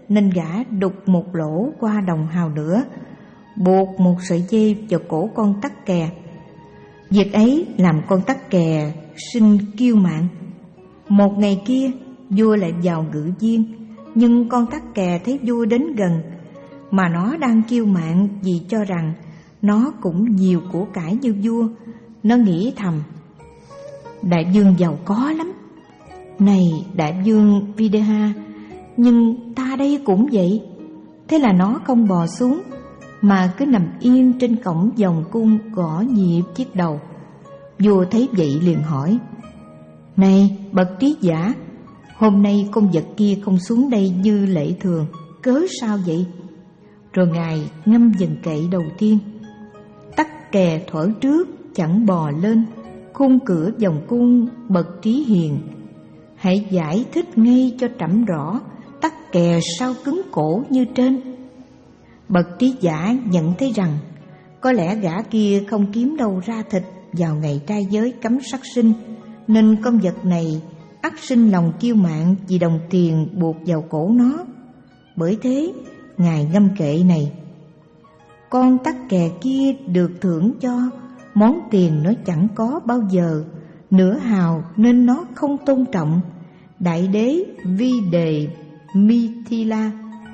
nên gã đục một lỗ qua đồng hào nữa, buộc một sợi dây vào cổ con tắc kè. Việc ấy làm con tắc kè sinh kiêu mạn. Một ngày kia, vua lại vào ngự viên, nhưng con tắc kè thấy vua đến gần, mà nó đang kiêu mạn vì cho rằng nó cũng nhiều của cải như vua. Nó nghĩ thầm: đại vương giàu có lắm. Này đại vương Videha, nhưng ta đây cũng vậy. Thế là nó không bò xuống, mà cứ nằm yên trên cổng vòng cung gõ nhịp chiếc đầu. Vua thấy vậy liền hỏi: này bậc trí giả, hôm nay con vật kia không xuống đây như lệ thường, cớ sao vậy? Rồi ngài ngâm dần kệ đầu tiên: tắc kè thuở trước chẳng bò lên, khung cửa vòng cung bậc trí hiền. Hãy giải thích ngay cho trẫm rõ, tắc kè sao cứng cổ như trên. Bậc trí giả nhận thấy rằng có lẽ gã kia không kiếm đâu ra thịt vào ngày trai giới cấm sát sinh, nên con vật này ắt sinh lòng kiêu mạn vì đồng tiền buộc vào cổ nó. Bởi thế ngài ngâm kệ này: con tắc kè kia được thưởng cho, món tiền nó chẳng có bao giờ, nửa hào nên nó không tôn trọng. Đại đế Vi Đề Mithila.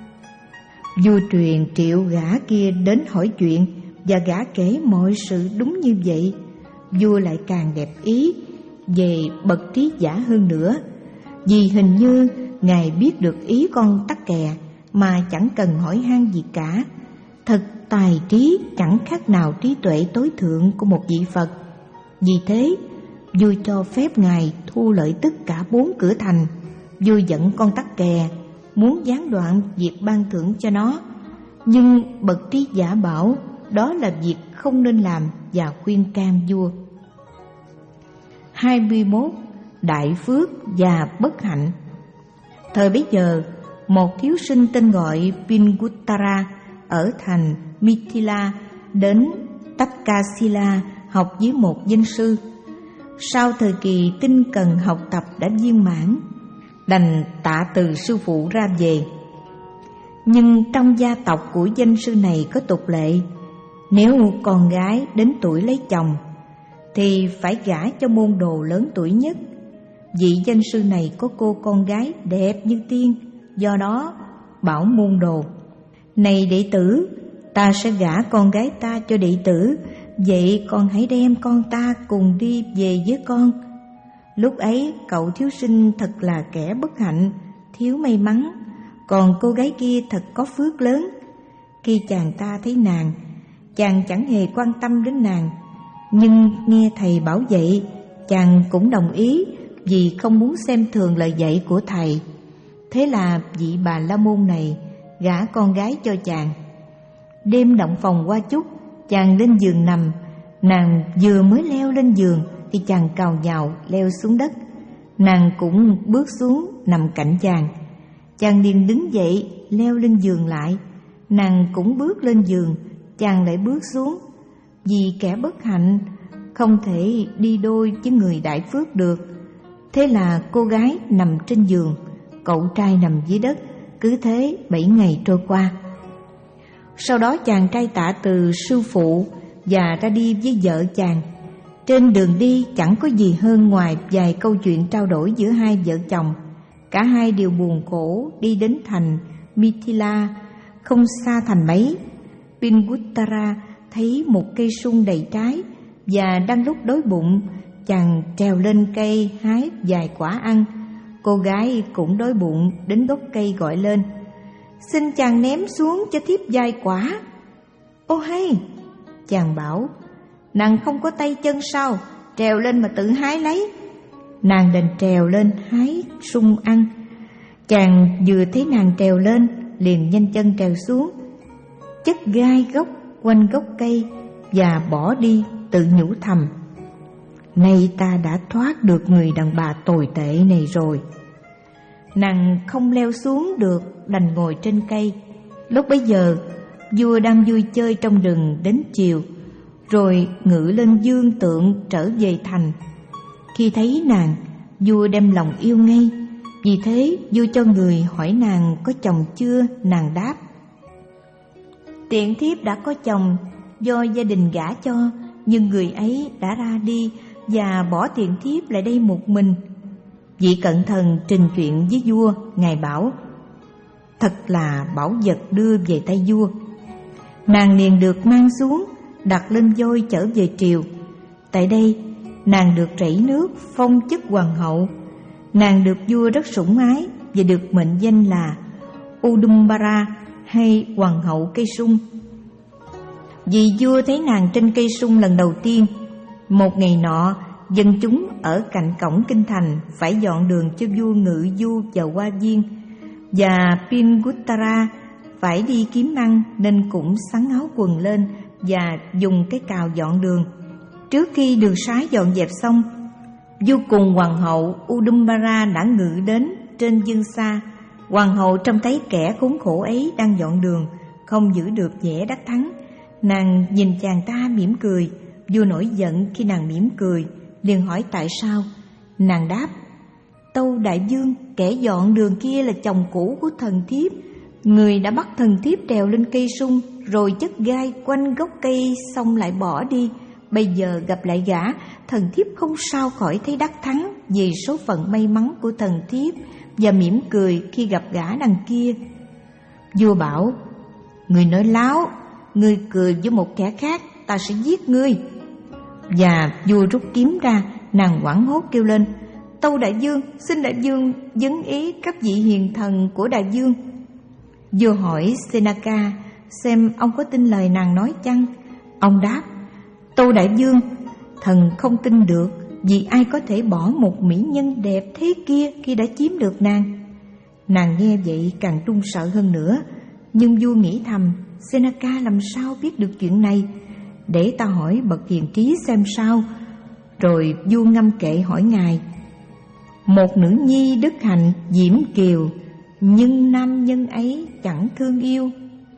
Vua truyền triệu gã kia đến hỏi chuyện, và gã kể mọi sự đúng như vậy. Vua lại càng đẹp ý về bậc trí giả hơn nữa, vì hình như ngài biết được ý con tắc kè mà chẳng cần hỏi han gì cả. Thật tài trí chẳng khác nào trí tuệ tối thượng của một vị Phật. Vì thế vua cho phép ngài thu lợi tất cả bốn cửa thành. Vua dẫn con tắc kè, muốn gián đoạn việc ban thưởng cho nó, nhưng bậc trí giả bảo đó là việc không nên làm và khuyên can vua. hai mươi mốt. Đại phước và bất hạnh. Thời bấy giờ, một thiếu sinh tên gọi Pinguttara ở thành Mithila đến Takkasila học với một danh sư. Sau thời kỳ tinh cần học tập đã viên mãn, đành tạ từ sư phụ ra về. Nhưng trong gia tộc của danh sư này có tục lệ, nếu con gái đến tuổi lấy chồng thì phải gả cho môn đồ lớn tuổi nhất. Vị danh sư này có cô con gái đẹp như tiên, do đó bảo môn đồ: này đệ tử, ta sẽ gả con gái ta cho đệ tử, vậy con hãy đem con ta cùng đi về với con. Lúc ấy cậu thiếu sinh thật là kẻ bất hạnh, thiếu may mắn, còn cô gái kia thật có phước lớn. Khi chàng ta thấy nàng, chàng chẳng hề quan tâm đến nàng, nhưng nghe thầy bảo vậy, chàng cũng đồng ý vì không muốn xem thường lời dạy của thầy. Thế là vị Bà La Môn này gả con gái cho chàng. Đêm động phòng qua chút, chàng lên giường nằm. Nàng vừa mới leo lên giường thì chàng cào nhào leo xuống đất. Nàng cũng bước xuống nằm cạnh chàng. Chàng liền đứng dậy leo lên giường lại. Nàng cũng bước lên giường, chàng lại bước xuống. Vì kẻ bất hạnh không thể đi đôi với người đại phước được. Thế là cô gái nằm trên giường, cậu trai nằm dưới đất. Cứ thế bảy ngày trôi qua. Sau đó chàng trai tạ từ sư phụ và ra đi với vợ chàng. Trên đường đi chẳng có gì hơn ngoài vài câu chuyện trao đổi giữa hai vợ chồng. Cả hai đều buồn khổ đi đến thành Mithila, không xa thành mấy. Pinguttara thấy một cây sung đầy trái, và đang lúc đói bụng, chàng trèo lên cây hái vài quả ăn. Cô gái cũng đói bụng đến gốc cây gọi lên: xin chàng ném xuống cho thiếp vài quả. Ô hay, chàng bảo, nàng không có tay chân sao, trèo lên mà tự hái lấy. Nàng đành trèo lên hái sung ăn. Chàng vừa thấy nàng trèo lên liền nhanh chân trèo xuống, chất gai gốc quanh gốc cây và bỏ đi, tự nhủ thầm: nay ta đã thoát được người đàn bà tồi tệ này rồi. Nàng không leo xuống được, đành ngồi trên cây. Lúc bấy giờ vua đang vui chơi trong rừng đến chiều, rồi ngự lên dương tượng trở về thành. Khi thấy nàng, vua đem lòng yêu ngay, Vì thế vua cho người hỏi nàng có chồng chưa. Nàng đáp: Tiện thiếp đã có chồng, do gia đình gả cho, nhưng người ấy đã ra đi và bỏ tiện thiếp lại đây một mình. Vị cận thần trình chuyện với vua. Ngài bảo: Thật là bảo vật đưa về tay vua. Nàng liền được mang xuống, đặt lên voi chở về triều. Tại đây nàng được rảy nước, phong chức hoàng hậu. Nàng được vua rất sủng ái và được mệnh danh là Udumbara hay hoàng hậu cây sung. Vì vua thấy nàng trên cây sung lần đầu tiên, một ngày nọ dân chúng ở cạnh cổng kinh thành phải dọn đường cho vua ngự du vào hoa viên, và Pinguttara phải đi kiếm ăn nên cũng xắn áo quần lên và dùng cái cào dọn đường. Trước khi đường sái dọn dẹp xong, vua cùng hoàng hậu Udumbara đã ngự đến trên dương xa. Hoàng hậu trông thấy kẻ khốn khổ ấy đang dọn đường, không giữ được vẻ đắc thắng. Nàng nhìn chàng ta mỉm cười. Vua nổi giận khi nàng mỉm cười, liền hỏi tại sao. Nàng đáp: Tâu đại vương, kẻ dọn đường kia là chồng cũ của thần thiếp. Người đã bắt thần thiếp trèo lên cây sung, rồi chất gai quanh gốc cây xong lại bỏ đi. Bây giờ gặp lại gã, thần thiếp không sao khỏi thấy đắc thắng vì số phận may mắn của thần thiếp, và mỉm cười khi gặp gã đằng kia. Vua bảo: Người nói láo, ngươi cười với một kẻ khác, ta sẽ giết ngươi. Và vua rút kiếm ra. Nàng hoảng hốt kêu lên: Tâu đại vương, xin đại vương vấn ý các vị hiền thần của đại vương. Vua hỏi Senaka xem ông có tin lời nàng nói chăng. Ông đáp: Tâu đại vương, thần không tin được, vì ai có thể bỏ một mỹ nhân đẹp thế kia khi đã chiếm được nàng. Nàng nghe vậy càng run sợ hơn nữa. Nhưng vua nghĩ thầm: Senaka làm sao biết được chuyện này? Để ta hỏi bậc hiền trí xem sao. Rồi vua ngâm kệ hỏi ngài: Một nữ nhi đức hạnh diễm kiều, nhưng nam nhân ấy chẳng thương yêu.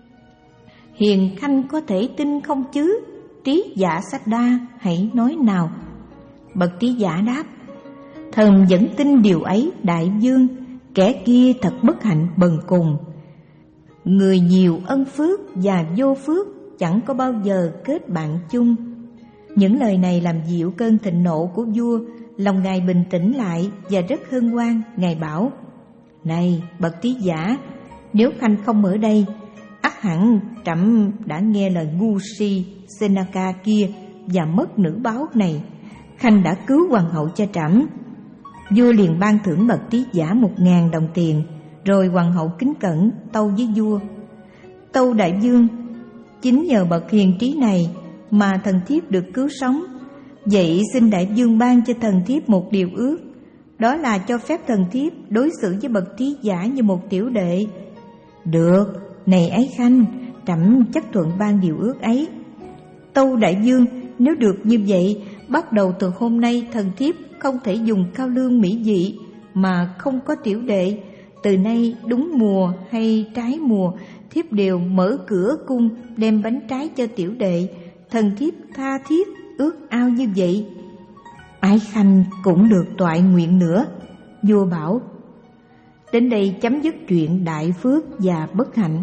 Hiền khanh có thể tin không chứ? Trí giả sách đa, hãy nói nào. Bậc trí giả đáp: Thần vẫn tin điều ấy đại vương. Kẻ kia thật bất hạnh bần cùng. Người nhiều ân phước và vô phước chẳng có bao giờ kết bạn chung. Những lời này làm dịu cơn thịnh nộ của vua. Lòng ngài bình tĩnh lại và rất hân hoan. Ngài bảo: Này bậc trí giả, nếu khanh không ở đây, ắt hẳn trẫm đã nghe lời ngu si Senaka kia và mất nữ báo này. Khanh đã cứu hoàng hậu cho trẫm. Vua liền ban thưởng bậc trí giả một ngàn đồng tiền. Rồi hoàng hậu kính cẩn tâu với vua: Tâu đại vương, chính nhờ bậc hiền trí này mà thần thiếp được cứu sống. Vậy xin đại vương ban cho thần thiếp một điều ước, đó là cho phép thần thiếp đối xử với bậc trí giả như một tiểu đệ. Được, này ái khanh, trẫm chấp thuận ban điều ước ấy. Tâu đại vương, nếu được như vậy, bắt đầu từ hôm nay thần thiếp không thể dùng cao lương mỹ vị mà không có tiểu đệ. Từ nay đúng mùa hay trái mùa, thiếp đều mở cửa cung đem bánh trái cho tiểu đệ. Thần thiếp tha thiết ước ao như vậy. Ái khanh cũng được toại nguyện nữa. Vua bảo: Đến đây chấm dứt chuyện đại phước và bất hạnh.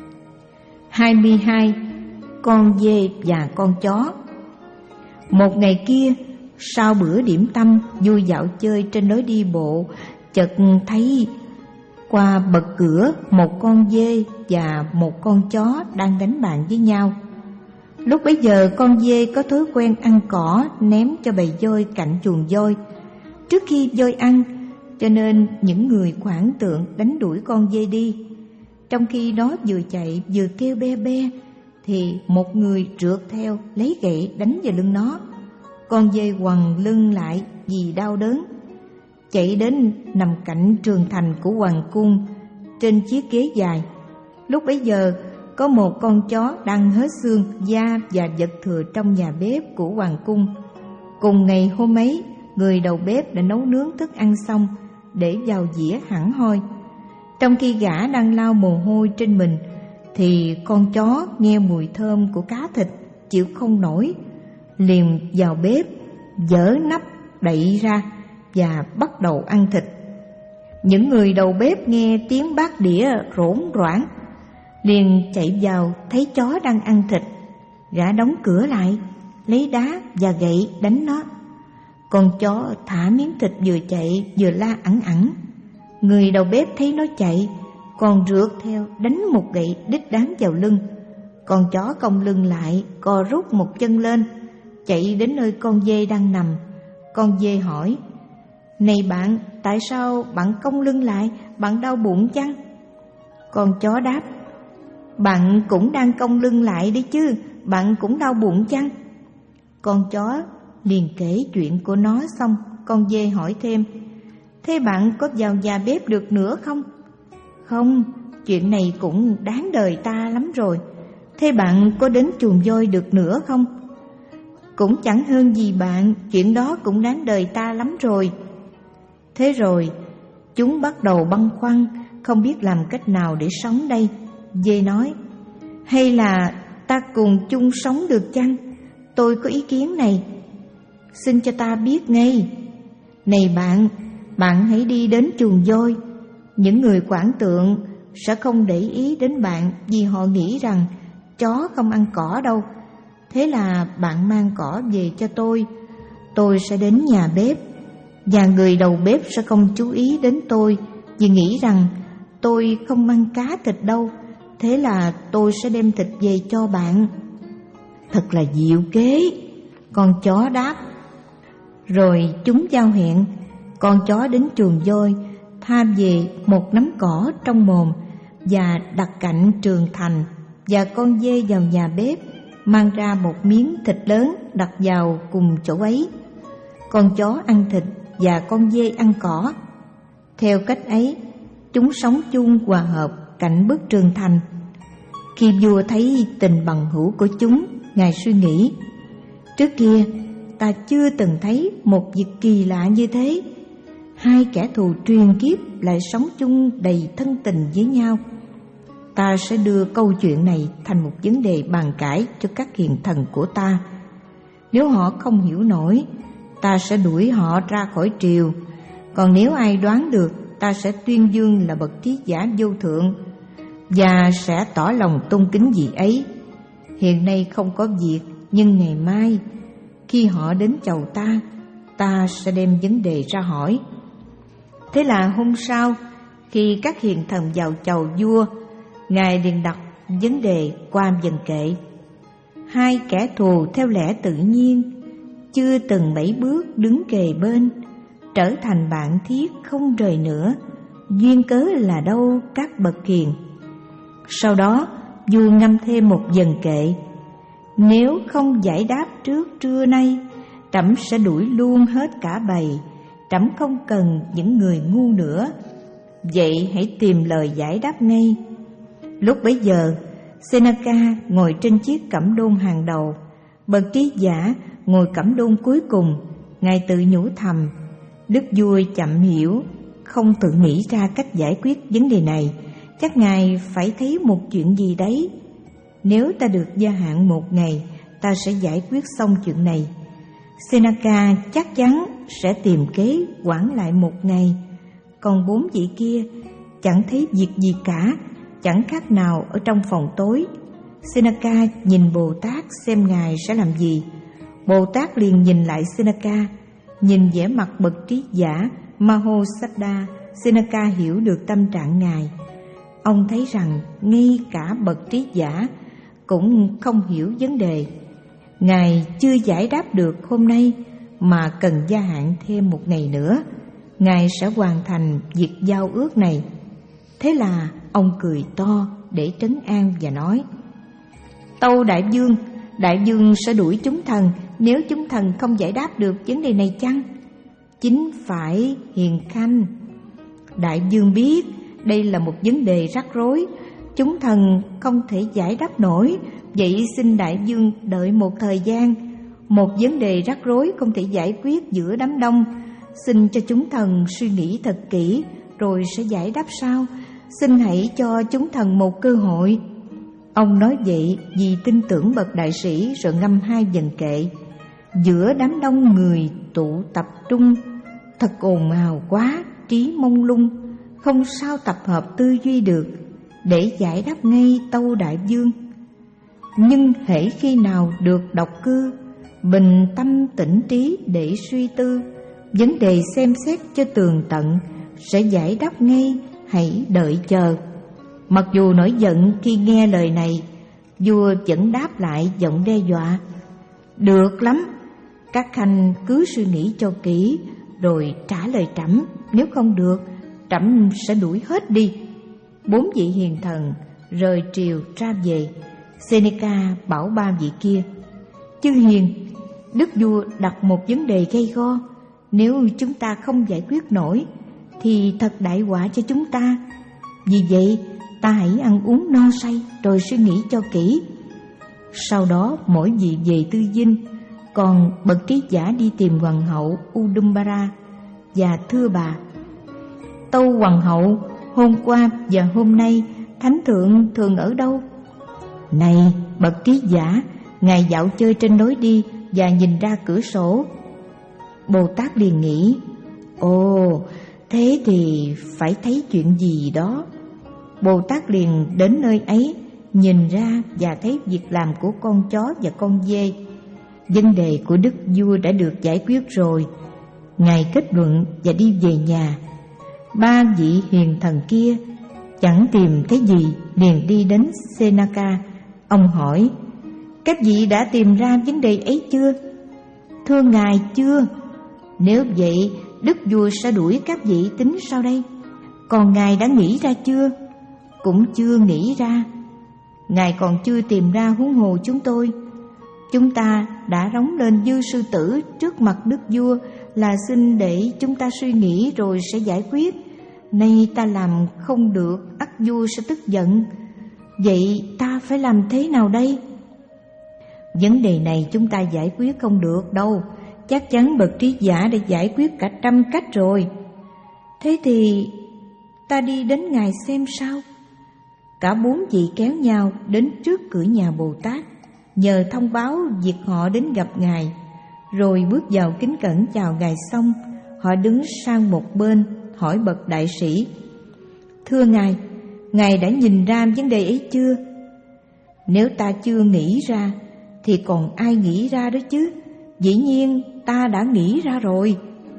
hai mươi hai. Con dê và con chó. Một ngày kia, sau bữa điểm tâm, vua dạo chơi trên lối đi bộ, chợt thấy qua bậc cửa một con dê và một con chó đang đánh bạn với nhau. Lúc bấy giờ con dê có thói quen ăn cỏ ném cho bầy voi cạnh chuồng voi trước khi voi ăn, cho nên những người khoản tượng đánh đuổi con dê đi. Trong khi nó vừa chạy vừa kêu be be thì một người trượt theo lấy gậy đánh vào lưng nó. Con dê quằn lưng lại vì đau đớn, chạy đến nằm cạnh trường thành của hoàng cung trên chiếc ghế dài. Lúc bấy giờ có một con chó đang hết xương, da và vật thừa trong nhà bếp của hoàng cung. Cùng ngày hôm ấy, người đầu bếp đã nấu nướng thức ăn xong để vào dĩa hẳn hoi. Trong khi gã đang lau mồ hôi trên mình thì con chó nghe mùi thơm của cá thịt chịu không nổi, liền vào bếp, dỡ nắp đậy ra và bắt đầu ăn thịt. Những người đầu bếp nghe tiếng bát đĩa rỗn roảng, liền chạy vào thấy chó đang ăn thịt. Gã đóng cửa lại, lấy đá và gậy đánh nó. Con chó thả miếng thịt vừa chạy vừa la ẵn ẵn. Người đầu bếp thấy nó chạy, còn rượt theo đánh một gậy đích đáng vào lưng. Con chó cong lưng lại, co rút một chân lên, chạy đến nơi con dê đang nằm. Con dê hỏi: "Này bạn, tại sao bạn cong lưng lại? Bạn đau bụng chăng?" Con chó đáp: "Bạn cũng đang cong lưng lại đấy chứ, bạn cũng đau bụng chăng?" Con chó liền kể chuyện của nó xong, con dê hỏi thêm: "Thế bạn có vào nhà bếp được nữa không?" "Không, chuyện này cũng đáng đời ta lắm rồi." "Thế bạn có đến chuồng voi được nữa không?" "Cũng chẳng hơn gì bạn, chuyện đó cũng đáng đời ta lắm rồi." Thế rồi chúng bắt đầu băn khoăn, không biết làm cách nào để sống đây. Dê nói: "Hay là ta cùng chung sống được chăng? Tôi có ý kiến này, xin cho ta biết ngay." "Này bạn, bạn hãy đi đến chuồng voi. Những người quản tượng sẽ không để ý đến bạn vì họ nghĩ rằng chó không ăn cỏ đâu. Thế là bạn mang cỏ về cho tôi. Tôi sẽ đến nhà bếp, và người đầu bếp sẽ không chú ý đến tôi vì nghĩ rằng tôi không ăn cá thịt đâu. Thế là tôi sẽ đem thịt về cho bạn." "Thật là diệu kế," con chó đáp. Rồi chúng giao hẹn. Con chó đến chuồng voi, tha về một nắm cỏ trong mồm và đặt cạnh trường thành, và con dê vào nhà bếp mang ra một miếng thịt lớn đặt vào cùng chỗ ấy. Con chó ăn thịt và con dê ăn cỏ. Theo cách ấy, chúng sống chung hòa hợp cạnh bức tường thành. Khi vua thấy tình bằng hữu của chúng, ngài suy nghĩ: "Trước kia ta chưa từng thấy một việc kỳ lạ như thế. Hai kẻ thù truyền kiếp lại sống chung đầy thân tình với nhau. Ta sẽ đưa câu chuyện này thành một vấn đề bàn cãi cho các hiền thần của ta. Nếu họ không hiểu nổi, ta sẽ đuổi họ ra khỏi triều. Còn nếu ai đoán được, ta sẽ tuyên dương là bậc trí giả vô thượng và sẽ tỏ lòng tôn kính vị ấy. Hiện nay không có việc, nhưng ngày mai khi họ đến chầu ta, ta sẽ đem vấn đề ra hỏi." Thế là hôm sau, khi các hiền thần vào chầu vua, ngài liền đặt vấn đề qua vần kệ. Hai kẻ thù theo lẽ tự nhiên, chưa từng mấy bước đứng kề bên, trở thành bạn thiết không rời nữa. Duyên cớ là đâu các bậc hiền? Sau đó vua ngâm thêm một vần kệ: Nếu không giải đáp trước trưa nay, trẫm sẽ đuổi luôn hết cả bầy. Trẫm không cần những người ngu nữa, vậy hãy tìm lời giải đáp ngay. Lúc bấy giờ, Seneca ngồi trên chiếc cẩm đôn hàng đầu, bậc trí giả ngồi cẩm đôn cuối cùng. Ngài tự nhủ thầm: Đức vua chậm hiểu, không tự nghĩ ra cách giải quyết vấn đề này. Chắc ngài phải thấy một chuyện gì đấy. Nếu ta được gia hạn một ngày, ta sẽ giải quyết xong chuyện này. Seneca chắc chắn sẽ tìm kế hoãn lại một ngày. Còn bốn vị kia chẳng thấy việc gì cả, chẳng khác nào ở trong phòng tối. Seneca nhìn Bồ Tát xem ngài sẽ làm gì. Bồ Tát liền nhìn lại Seneca, nhìn vẻ mặt bậc trí giả Mahosiddha. Seneca hiểu được tâm trạng ngài. Ông thấy rằng ngay cả bậc trí giả cũng không hiểu vấn đề. Ngài chưa giải đáp được hôm nay mà cần gia hạn thêm một ngày nữa. Ngài sẽ hoàn thành việc giao ước này. Thế là ông cười to để trấn an và nói: Tâu đại vương, đại vương sẽ đuổi chúng thần nếu chúng thần không giải đáp được vấn đề này chăng? Chính phải, hiền khanh. Đại vương biết đây là một vấn đề rắc rối, chúng thần không thể giải đáp nổi. Vậy xin đại vương đợi một thời gian. Một vấn đề rắc rối không thể giải quyết giữa đám đông. Xin cho chúng thần suy nghĩ thật kỹ rồi sẽ giải đáp sau. Xin hãy cho chúng thần một cơ hội. Ông nói vậy vì tin tưởng bậc đại sĩ, rồi ngâm hai vần kệ. Giữa đám đông người tụ tập trung, thật ồn ào quá, trí mông lung. không sao tập hợp tư duy được để giải đáp ngay tâu đại dương. Nhưng hễ khi nào được độc cư, bình tâm tĩnh trí để suy tư, vấn đề xem xét cho tường tận, sẽ giải đáp ngay, hãy đợi chờ. Mặc dù nổi giận khi nghe lời này, vua vẫn đáp lại giọng đe dọa: được lắm, các khanh cứ suy nghĩ cho kỹ rồi trả lời trẫm, nếu không được, trẫm sẽ đuổi hết đi. Bốn vị hiền thần rời triều ra về. Seneca bảo ba vị kia: chư hiền, đức vua đặt một vấn đề gay go, nếu chúng ta không giải quyết nổi thì thật đại họa cho chúng ta. Vì vậy ta hãy ăn uống no say rồi suy nghĩ cho kỹ. Sau đó mỗi vị về tư dinh, còn bậc trí giả đi tìm hoàng hậu Udumbara và thưa bà: tâu hoàng hậu, hôm qua và hôm nay thánh thượng thường ở đâu? Này bậc trí giả, ngài dạo chơi trên lối đi và nhìn ra cửa sổ. Bồ Tát liền nghĩ: ồ, thế thì phải thấy chuyện gì đó. Bồ Tát liền đến nơi ấy, nhìn ra và thấy việc làm của con chó và con dê. Vấn đề của đức vua đã được giải quyết rồi. Ngài kết luận và đi về nhà. Ba vị hiền thần kia chẳng tìm thấy gì, liền đi đến Seneca. Ông hỏi: các vị đã tìm ra vấn đề ấy chưa? Thưa ngài, chưa. Nếu vậy, đức vua sẽ đuổi các vị tính sao đây? Còn ngài đã nghĩ ra chưa? Cũng chưa nghĩ ra. Ngài còn chưa tìm ra, huống hồ chúng tôi. Chúng ta đã rống lên như sư tử trước mặt đức vua là xin để chúng ta suy nghĩ rồi sẽ giải quyết. Nay ta làm không được, ắt vua sẽ tức giận. Vậy ta phải làm thế nào đây? Vấn đề này chúng ta giải quyết không được đâu. Chắc chắn bậc trí giả đã giải quyết cả trăm cách rồi. Thế thì ta đi đến ngài xem sao. Cả bốn vị kéo nhau đến trước cửa nhà Bồ Tát, nhờ thông báo việc họ đến gặp ngài. Rồi bước vào kính cẩn chào ngài xong, họ đứng sang một bên hỏi bậc đại sĩ: thưa ngài, ngài đã nhìn ra vấn đề ấy chưa? Nếu ta chưa nghĩ ra thì còn ai nghĩ ra đó chứ? Dĩ nhiên ta đã nghĩ ra rồi.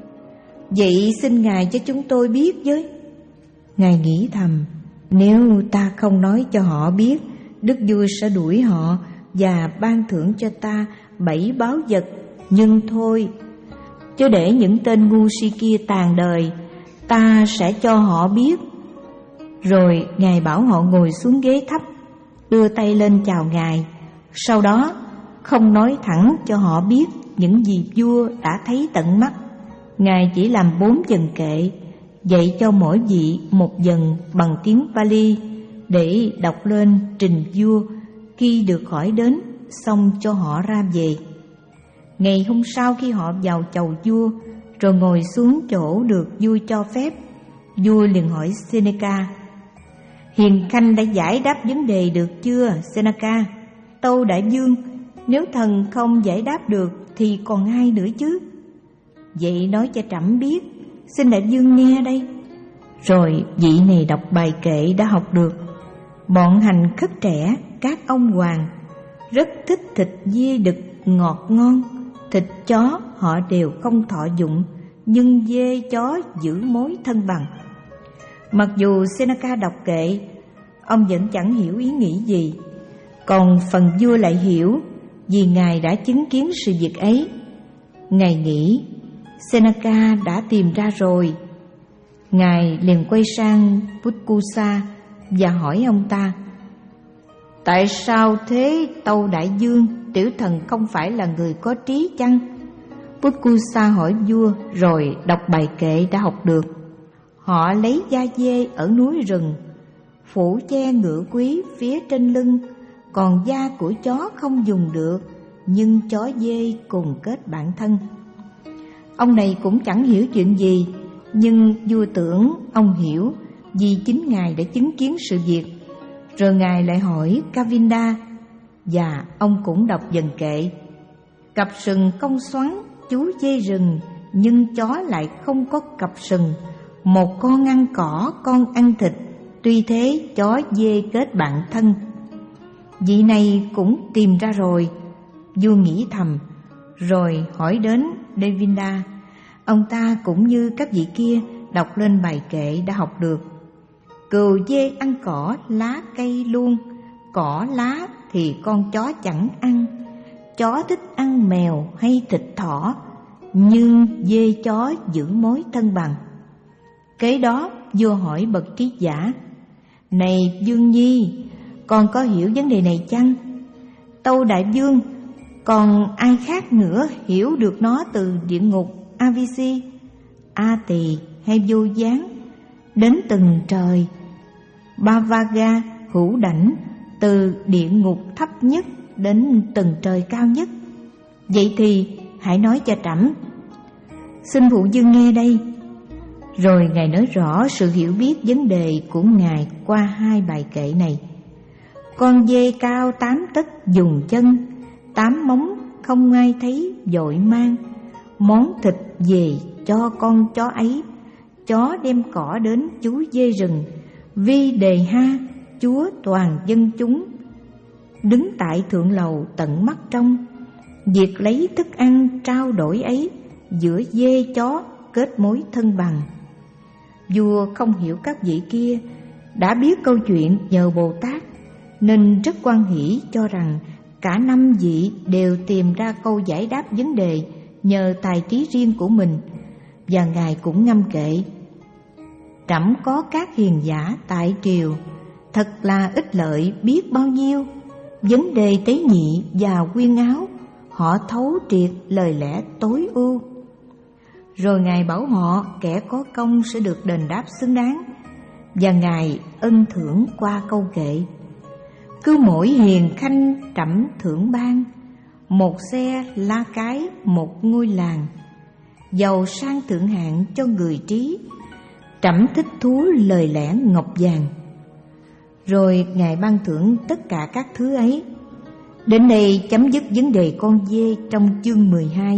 Vậy xin ngài cho chúng tôi biết với. Ngài nghĩ thầm: nếu ta không nói cho họ biết, đức vua sẽ đuổi họ và ban thưởng cho ta bảy báu vật. Nhưng thôi, chứ để những tên ngu si kia tàn đời, ta sẽ cho họ biết. Rồi ngài bảo họ ngồi xuống ghế thấp, đưa tay lên chào ngài. Sau đó không nói thẳng cho họ biết những gì vua đã thấy tận mắt. Ngài chỉ làm bốn dần kệ, dạy cho mỗi vị một dần bằng tiếng Pali để đọc lên trình vua khi được hỏi đến, xong cho họ ra về. Ngày hôm sau khi họ vào chầu vua rồi ngồi xuống chỗ được vua cho phép, vua liền hỏi Seneca: hiền khanh đã giải đáp vấn đề được chưa Seneca? Tâu đại vương, nếu thần không giải đáp được thì còn ai nữa chứ? Vậy nói cho trẫm biết, xin đại vương nghe đây. Rồi vị này đọc bài kệ đã học được: bọn hành khất trẻ, các ông hoàng rất thích thịt dê đực ngọt ngon. Thịt chó họ đều không thọ dụng, nhưng dê chó giữ mối thân bằng. Mặc dù Seneca đọc kệ, ông vẫn chẳng hiểu ý nghĩ gì. Còn phần vua lại hiểu, vì ngài đã chứng kiến sự việc ấy. Ngài nghĩ Seneca đã tìm ra rồi. Ngài liền quay sang Putkusa và hỏi ông ta: tại sao thế tâu đại vương, tiểu thần không phải là người có trí chăng? Putkusa hỏi vua rồi đọc bài kệ đã học được. Họ lấy da dê ở núi rừng, phủ che ngựa quý phía trên lưng, còn da của chó không dùng được, nhưng chó dê cùng kết bạn thân. Ông này cũng chẳng hiểu chuyện gì, nhưng vua tưởng ông hiểu vì chính ngài đã chứng kiến sự việc. Rồi ngài lại hỏi Kavinda, và ông cũng đọc dần kệ: cặp sừng cong xoắn, chú dê rừng, nhưng chó lại không có cặp sừng, một con ăn cỏ, con ăn thịt, tuy thế chó dê kết bạn thân. Vị này cũng tìm ra rồi, vua nghĩ thầm, rồi hỏi đến Devinda. Ông ta cũng như các vị kia đọc lên bài kệ đã học được. Cừu dê ăn cỏ lá cây luôn, cỏ lá thì con chó chẳng ăn. Chó thích ăn mèo hay thịt thỏ, nhưng dê chó giữ mối thân bằng. Kế đó vua hỏi bậc trí giả: Này Dương Nhi, con có hiểu vấn đề này chăng? Tâu đại vương, còn ai khác nữa hiểu được nó từ địa ngục a vê xê, A Tỳ hay Vô Gián đến từng trời Bavaga hữu đảnh, từ địa ngục thấp nhất đến từng trời cao nhất? Vậy thì hãy nói cho trẫm. Xin phụ vương nghe đây. Rồi ngài nói rõ sự hiểu biết vấn đề của ngài qua hai bài kệ này. Con dê cao tám tấc dùng chân, tám móng không ai thấy vội mang. Món thịt về cho con chó ấy, chó đem cỏ đến chú dê rừng. Vi đề ha, chúa toàn dân chúng, đứng tại thượng lầu tận mắt trông. Việc lấy thức ăn trao đổi ấy, giữa dê chó kết mối thân bằng. Vua không hiểu các vị kia đã biết câu chuyện nhờ Bồ Tát, nên rất hoan hỷ cho rằng cả năm vị đều tìm ra câu giải đáp vấn đề nhờ tài trí riêng của mình. Và ngài cũng ngâm kệ: Trẫm có các hiền giả tại triều, thật là ích lợi biết bao nhiêu. Vấn đề tế nhị và quyên áo, họ thấu triệt lời lẽ tối ưu. Rồi ngài bảo họ kẻ có công sẽ được đền đáp xứng đáng. Và ngài ân thưởng qua câu kệ: Cứ mỗi hiền khanh trẫm thưởng ban, một xe la cái một ngôi làng. Giàu sang thượng hạng cho người trí, trẫm thích thú lời lẽ ngọc vàng. Rồi ngài ban thưởng tất cả các thứ ấy. Đến đây chấm dứt vấn đề con dê trong chương mười hai.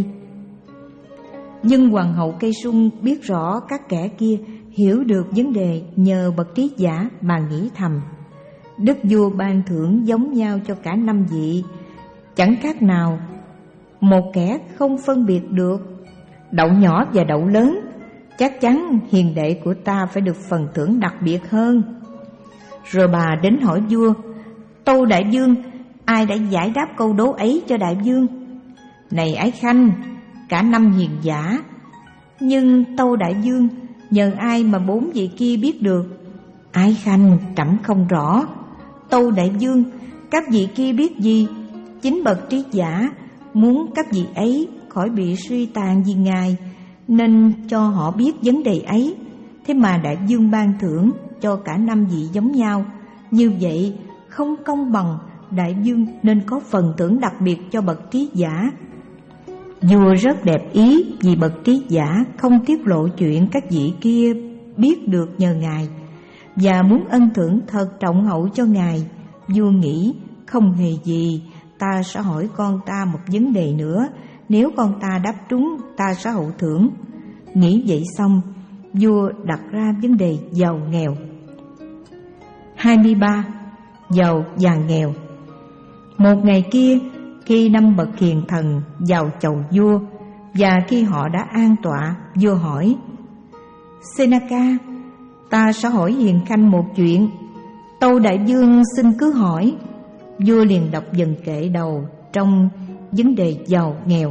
Nhưng hoàng hậu Cây Sung biết rõ các kẻ kia hiểu được vấn đề nhờ bậc trí giả mà nghĩ thầm: Đức vua ban thưởng giống nhau cho cả năm vị, chẳng khác nào một kẻ không phân biệt được đậu nhỏ và đậu lớn. Chắc chắn hiền đệ của ta phải được phần thưởng đặc biệt hơn. Rồi bà đến hỏi vua: Tâu đại vương, ai đã giải đáp câu đố ấy cho đại vương? Này ái khanh, cả năm hiền giả. Nhưng tâu đại vương, nhờ ai mà bốn vị kia biết được? Ái khanh, trẫm không rõ. Tâu đại vương, các vị kia biết gì? Chính bậc trí giả muốn các vị ấy khỏi bị suy tàn vì ngài, nên cho họ biết vấn đề ấy. Thế mà đại vương ban thưởng cho cả năm vị giống nhau, như vậy không công bằng. Đại vương nên có phần thưởng đặc biệt cho bậc trí giả. Vua rất đẹp ý vì bậc trí giả không tiết lộ chuyện các vị kia biết được nhờ ngài, và muốn ân thưởng thật trọng hậu cho ngài. Vua nghĩ không hề gì, ta sẽ hỏi con ta một vấn đề nữa, nếu con ta đáp trúng ta sẽ hậu thưởng. Nghĩ vậy xong, vua đặt ra vấn đề giàu nghèo. hai mươi ba. Giàu và nghèo. Một ngày kia, khi năm bậc hiền thần vào chầu vua, và khi họ đã an tọa, vua hỏi: Senaka, ta sẽ hỏi hiền khanh một chuyện. Tâu đại vương xin cứ hỏi. Vua liền đọc dần kệ đầu trong vấn đề giàu nghèo: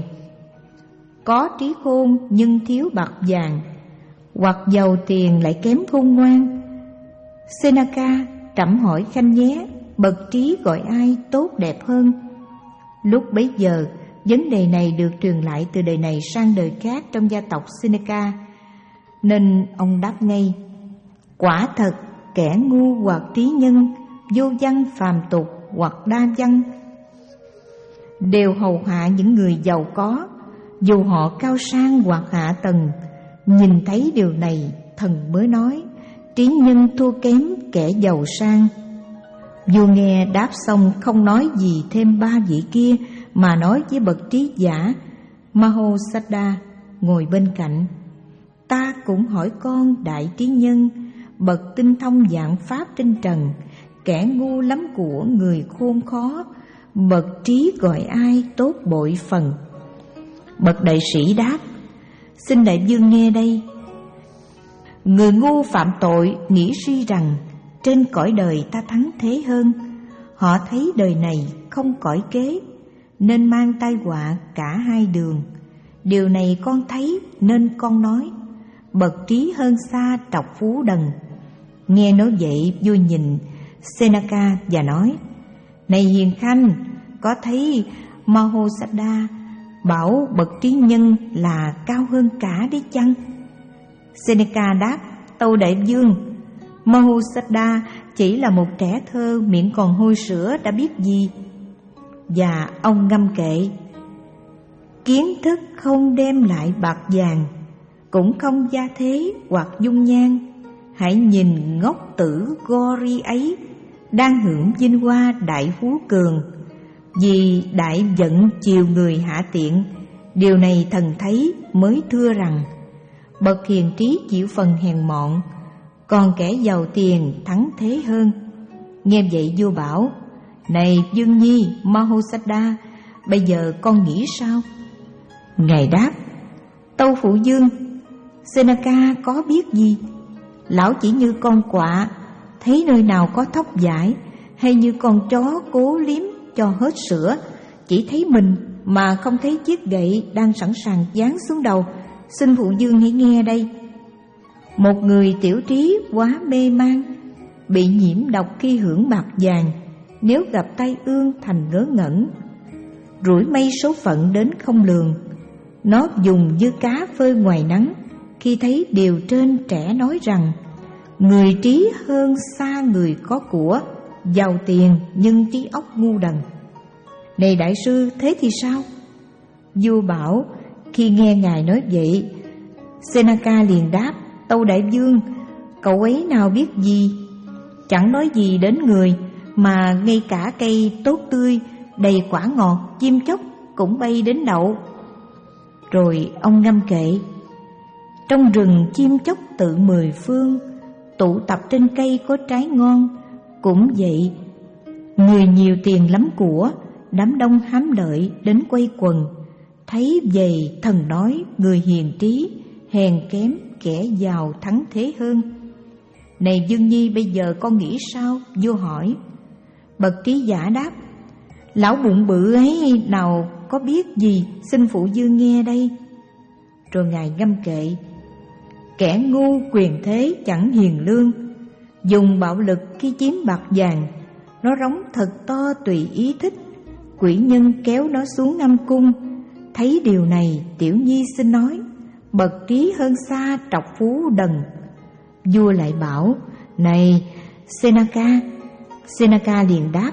Có trí khôn nhưng thiếu bạc vàng, hoặc giàu tiền lại kém khôn ngoan. Senaka, trẫm hỏi khanh nhé, bậc trí gọi ai tốt đẹp hơn? Lúc bấy giờ, vấn đề này được truyền lại từ đời này sang đời khác trong gia tộc Seneca, nên ông đáp ngay: Quả thật, kẻ ngu hoặc trí nhân, vô văn phàm tục hoặc đa văn, đều hầu hạ những người giàu có, dù họ cao sang hoặc hạ tầng. Nhìn thấy điều này, thần mới nói: Trí nhân thua kém kẻ giàu sang. Vua nghe đáp xong không nói gì thêm ba vị kia, mà nói với bậc trí giả Mahosada ngồi bên cạnh: Ta cũng hỏi con đại trí nhân, bậc tinh thông vạn pháp trên trần, kẻ ngu lắm của người khôn khó, bậc trí gọi ai tốt bội phần. Bậc đại sĩ đáp: xin đại vương nghe đây. Người ngu phạm tội nghĩ suy rằng trên cõi đời ta thắng thế hơn. Họ thấy đời này không cõi kế, nên mang tai họa cả hai đường. Điều này con thấy nên con nói, bậc trí hơn xa trọc phú đần. Nghe nói vậy, vua nhìn Seneca và nói: này hiền khanh, có thấy Mahosada bảo bậc trí nhân là cao hơn cả đấy chăng? Seneca đáp: tâu đại vương, Mahosada chỉ là một trẻ thơ miệng còn hôi sữa đã biết gì. Và ông ngâm kệ: kiến thức không đem lại bạc vàng, cũng không gia thế hoặc dung nhan. Hãy nhìn ngốc tử Gori ấy, đang hưởng vinh hoa đại phú cường, vì đại giận chiều người hạ tiện. Điều này thần thấy mới thưa rằng, bậc hiền trí chịu phần hèn mọn, còn kẻ giàu tiền thắng thế hơn. Nghe vậy vua bảo: này vương nhi Mahosada, bây giờ con nghĩ sao? Ngài đáp: tâu phụ vương, Seneca có biết gì? Lão chỉ như con quạ thấy nơi nào có thóc vải, hay như con chó cố liếm cho hết sữa, chỉ thấy mình mà không thấy chiếc gậy đang sẵn sàng giáng xuống đầu. Xin phụ vương hãy nghe đây. Một người tiểu trí quá mê man, bị nhiễm độc khi hưởng bạc vàng, nếu gặp tai ương thành ngớ ngẩn, rủi may số phận đến không lường. Nó dùng như cá phơi ngoài nắng, khi thấy điều trên trẻ nói rằng, người trí hơn xa người có của, giàu tiền nhưng trí óc ngu đần. Này đại sư, thế thì sao? Vua bảo: khi nghe ngài nói vậy, Seneca liền đáp: tâu đại vương, cậu ấy nào biết gì, chẳng nói gì đến người, mà ngay cả cây tốt tươi đầy quả ngọt, chim chóc cũng bay đến đậu. Rồi ông ngâm kệ: trong rừng chim chóc tự mười phương, tụ tập trên cây có trái ngon. Cũng vậy, người nhiều tiền lắm của, đám đông hám lợi đến quay quần. Thấy vậy thần nói, người hiền trí hèn kém kẻ giàu thắng thế hơn. Này vương nhi, bây giờ con nghĩ sao? Vua hỏi. Bậc trí giả đáp: lão bụng bự ấy nào có biết gì, xin phụ vương nghe đây. Rồi ngài ngâm kệ: kẻ ngu quyền thế chẳng hiền lương, dùng bạo lực khi chiếm bạc vàng. Nó rống thật to tùy ý thích, quỷ nhân kéo nó xuống âm cung. Thấy điều này, tiểu nhi xin nói, bậc trí hơn xa trọc phú đần. Vua lại bảo: này Seneca. Seneca liền đáp: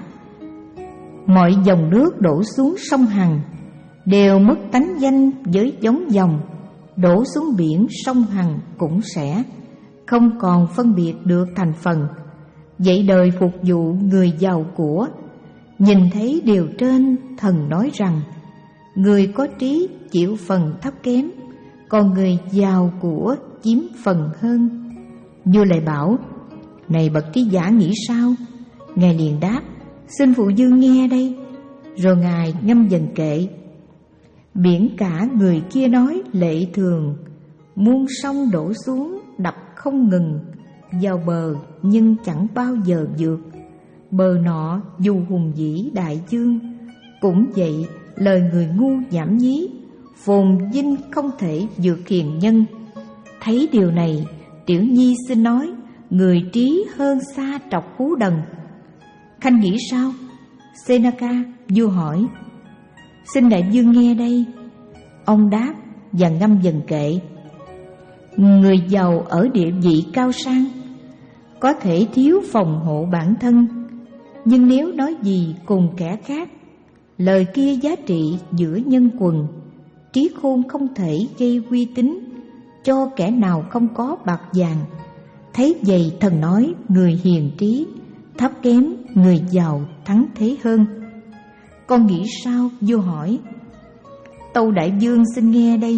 mọi dòng nước đổ xuống sông Hằng đều mất tánh danh với giống dòng, đổ xuống biển sông Hằng cũng sẽ không còn phân biệt được thành phần. Vậy đời phục vụ người giàu của, nhìn thấy điều trên, thần nói rằng, người có trí chịu phần thấp kém, còn người giàu của chiếm phần hơn. Vua lại bảo: này bậc trí giả nghĩ sao? Ngài liền đáp: xin phụ vương nghe đây. Rồi ngài ngâm dần kệ: biển cả người kia nói lệ thường, muôn sông đổ xuống đập không ngừng, vào bờ nhưng chẳng bao giờ vượt. Bờ nọ dù hùng vĩ đại dương, cũng vậy lời người ngu nhảm nhí, phồn vinh không thể vượt hiền nhân. Thấy điều này, tiểu nhi xin nói, người trí hơn xa trọc phú đần. Khanh nghĩ sao? Seneca. Vua hỏi. Xin đại vương nghe đây. Ông đáp và ngâm dần kệ: người giàu ở địa vị cao sang, có thể thiếu phòng hộ bản thân, nhưng nếu nói gì cùng kẻ khác, lời kia giá trị giữa nhân quần. Trí khôn không thể gây uy tín cho kẻ nào không có bạc vàng. Thấy vậy thần nói, người hiền trí thấp kém, người giàu thắng thế hơn. Con nghĩ sao? Vua hỏi. Tâu đại vương xin nghe đây.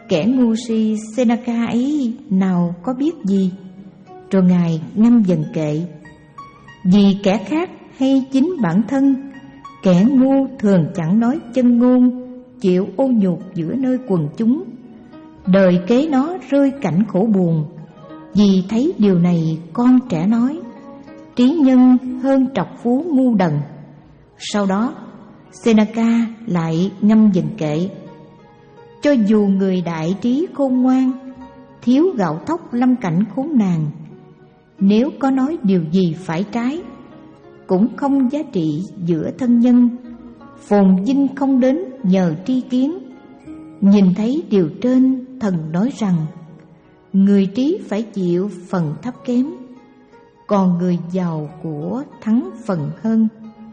kẻ ngu si Seneca ấy nào có biết gì. Rồi Ngài ngâm dần kệ: vì kẻ khác hay chính bản thân, kẻ ngu thường chẳng nói chân ngôn, chịu ô nhục giữa nơi quần chúng. Đời kế nó rơi cảnh khổ buồn, vì thấy điều này con trẻ nói: trí nhân hơn trọc phú ngu đần. Sau đó Seneca lại ngâm dần kệ: cho dù người đại trí khôn ngoan, thiếu gạo thóc lâm cảnh khốn nạn, nếu có nói điều gì phải trái, cũng không giá trị giữa thân nhân. Phồn vinh không đến nhờ tri kiến. Nhìn thấy điều trên, thần nói rằng người trí phải chịu phần thấp kém, còn người giàu của thắng phần hơn.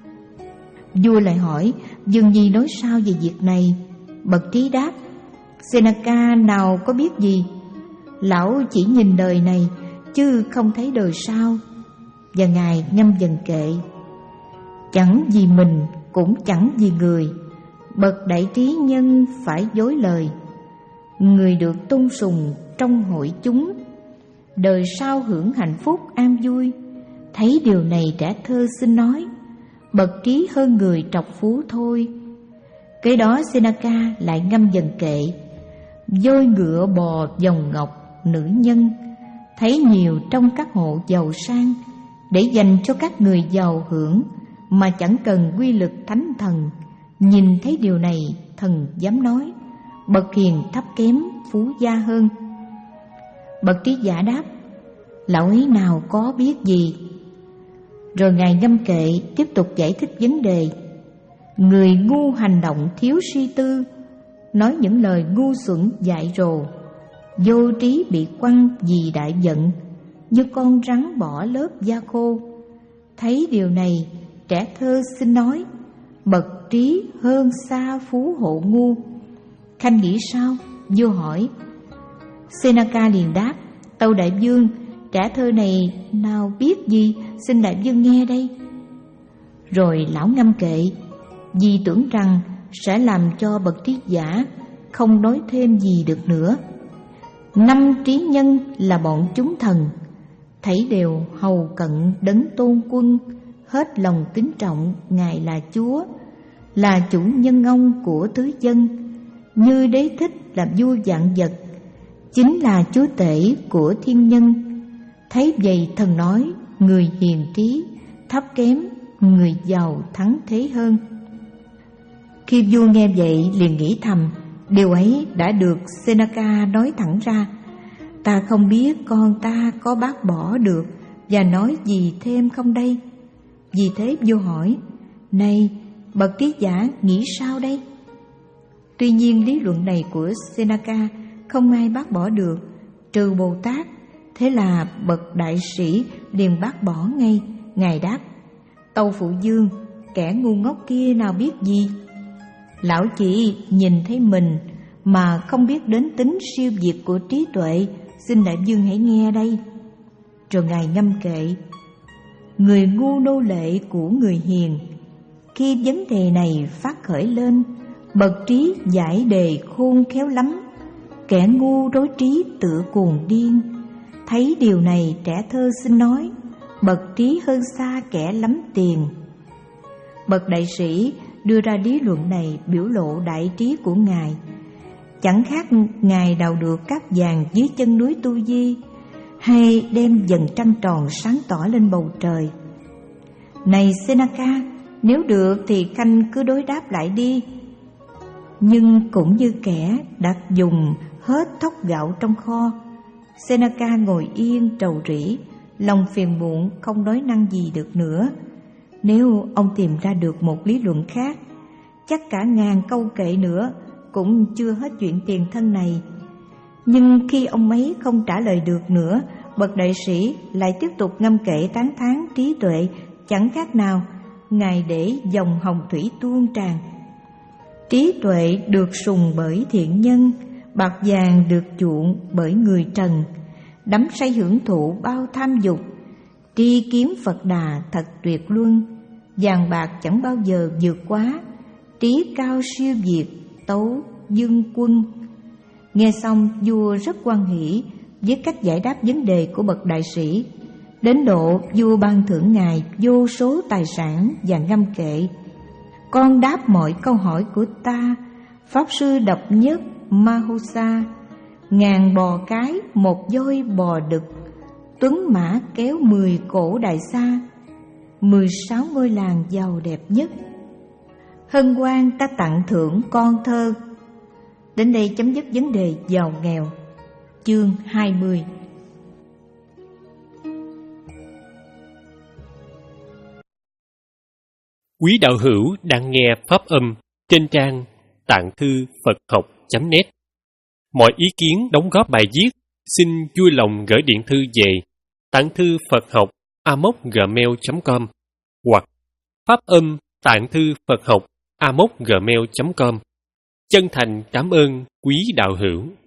Vua lại hỏi: Dương Nhi nói sao về việc này? Bậc trí đáp: Seneca nào có biết gì, lão chỉ nhìn đời này chứ không thấy đời sau. Và Ngài ngâm dần kệ: chẳng vì mình cũng chẳng vì người, bậc đại trí nhân phải dối lời. Người được tôn sùng trong hội chúng, đời sau hưởng hạnh phúc an vui. Thấy điều này trẻ thơ xin nói: bậc trí hơn người trọc phú thôi. Kế đó Seneca lại ngâm dần kệ: voi ngựa bò dòng ngọc nữ nhân, thấy nhiều trong các hộ giàu sang, để dành cho các người giàu hưởng, mà chẳng cần quy lực thánh thần. Nhìn thấy điều này, thần dám nói: bậc hiền thấp kém, phú gia hơn. Bậc trí giả đáp: lão ấy nào có biết gì. Rồi Ngài ngâm kệ tiếp tục giải thích vấn đề: người ngu hành động thiếu suy tư, nói những lời ngu xuẩn dại rồ, vô trí bị quăng vì đại giận, như con rắn bỏ lớp da khô. Thấy điều này, trẻ thơ xin nói: bậc trí hơn xa phú hộ ngu. Khanh nghĩ sao? Vua hỏi. Seneca liền đáp: tâu đại vương, trẻ thơ này nào biết gì, xin đại vương nghe đây. Rồi lão ngâm kệ, vì tưởng rằng sẽ làm cho bậc trí giả không nói thêm gì được nữa. Năm trí nhân là bọn chúng thần, thảy đều hầu cận đấng tôn quân, hết lòng kính trọng Ngài là Chúa, là chủ nhân ông của tứ dân, như đế thích là vua vạn vật, chính là chúa tể của thiên nhân. Thấy vậy thần nói: người hiền trí thấp kém, người giàu thắng thế hơn. Khi vua nghe vậy liền nghĩ thầm: điều ấy đã được Seneca nói thẳng ra, ta không biết con ta có bác bỏ được và nói gì thêm không đây. Vì thế vua hỏi: này, bậc trí giả nghĩ sao đây? Tuy nhiên lý luận này của Seneca không ai bác bỏ được, trừ Bồ Tát. Thế là bậc đại sĩ liền bác bỏ ngay. Ngài đáp: tâu phụ vương, kẻ ngu ngốc kia nào biết gì. Lão chỉ nhìn thấy mình mà không biết đến tính siêu việt của trí tuệ. Xin đại vương hãy nghe đây. Rồi Ngài ngâm kệ: người ngu nô lệ của người hiền. Khi vấn đề này phát khởi lên, bậc trí giải đề khôn khéo lắm, kẻ ngu rối trí tựa cuồng điên. Thấy điều này, trẻ thơ xin nói: bậc trí hơn xa kẻ lắm tiền. Bậc đại sĩ đưa ra lý luận này biểu lộ đại trí của Ngài, chẳng khác Ngài đào được cát vàng dưới chân núi Tu Di, hay đem dần trăng tròn sáng tỏ lên bầu trời. Này Seneca, nếu được thì khanh cứ đối đáp lại đi. Nhưng cũng như kẻ đã dùng hết thóc gạo trong kho, Seneca ngồi yên trầu rĩ, lòng phiền muộn không nói năng gì được nữa. Nếu ông tìm ra được một lý luận khác, chắc cả ngàn câu kệ nữa cũng chưa hết chuyện tiền thân này. Nhưng khi ông ấy không trả lời được nữa, bậc đại sĩ lại tiếp tục ngâm kệ tán thán trí tuệ chẳng khác nào Ngài để dòng hồng thủy tuôn tràn. Trí tuệ được sùng bởi thiện nhân, bạc vàng được chuộng bởi người trần. Đắm say hưởng thụ bao tham dục, tri kiếm Phật Đà thật tuyệt luân. Vàng bạc chẳng bao giờ vượt quá, trí cao siêu việt tấu dương quân. Nghe xong vua rất hoan hỉ với cách giải đáp vấn đề của bậc đại sĩ, đến độ vua ban thưởng ngài vô số tài sản và ngâm kệ: con đáp mọi câu hỏi của ta, pháp sư độc nhất Mahusa. Ngàn bò cái, một voi bò đực, tuấn mã kéo mười cổ đại xa, mười sáu ngôi làng giàu đẹp nhất. Hân hoan ta tặng thưởng con thơ. Đến đây chấm dứt vấn đề giàu nghèo. Chương hai mươi. Quý đạo hữu đang nghe pháp âm trên trang tạng thư Phật học chấm net. Mọi ý kiến đóng góp bài viết xin vui lòng gửi điện thư về tạng thư Phật học a m o c gmail chấm com hoặc pháp âm tạng thư Phật học a m o c gmail chấm com. Chân thành cảm ơn quý đạo hữu.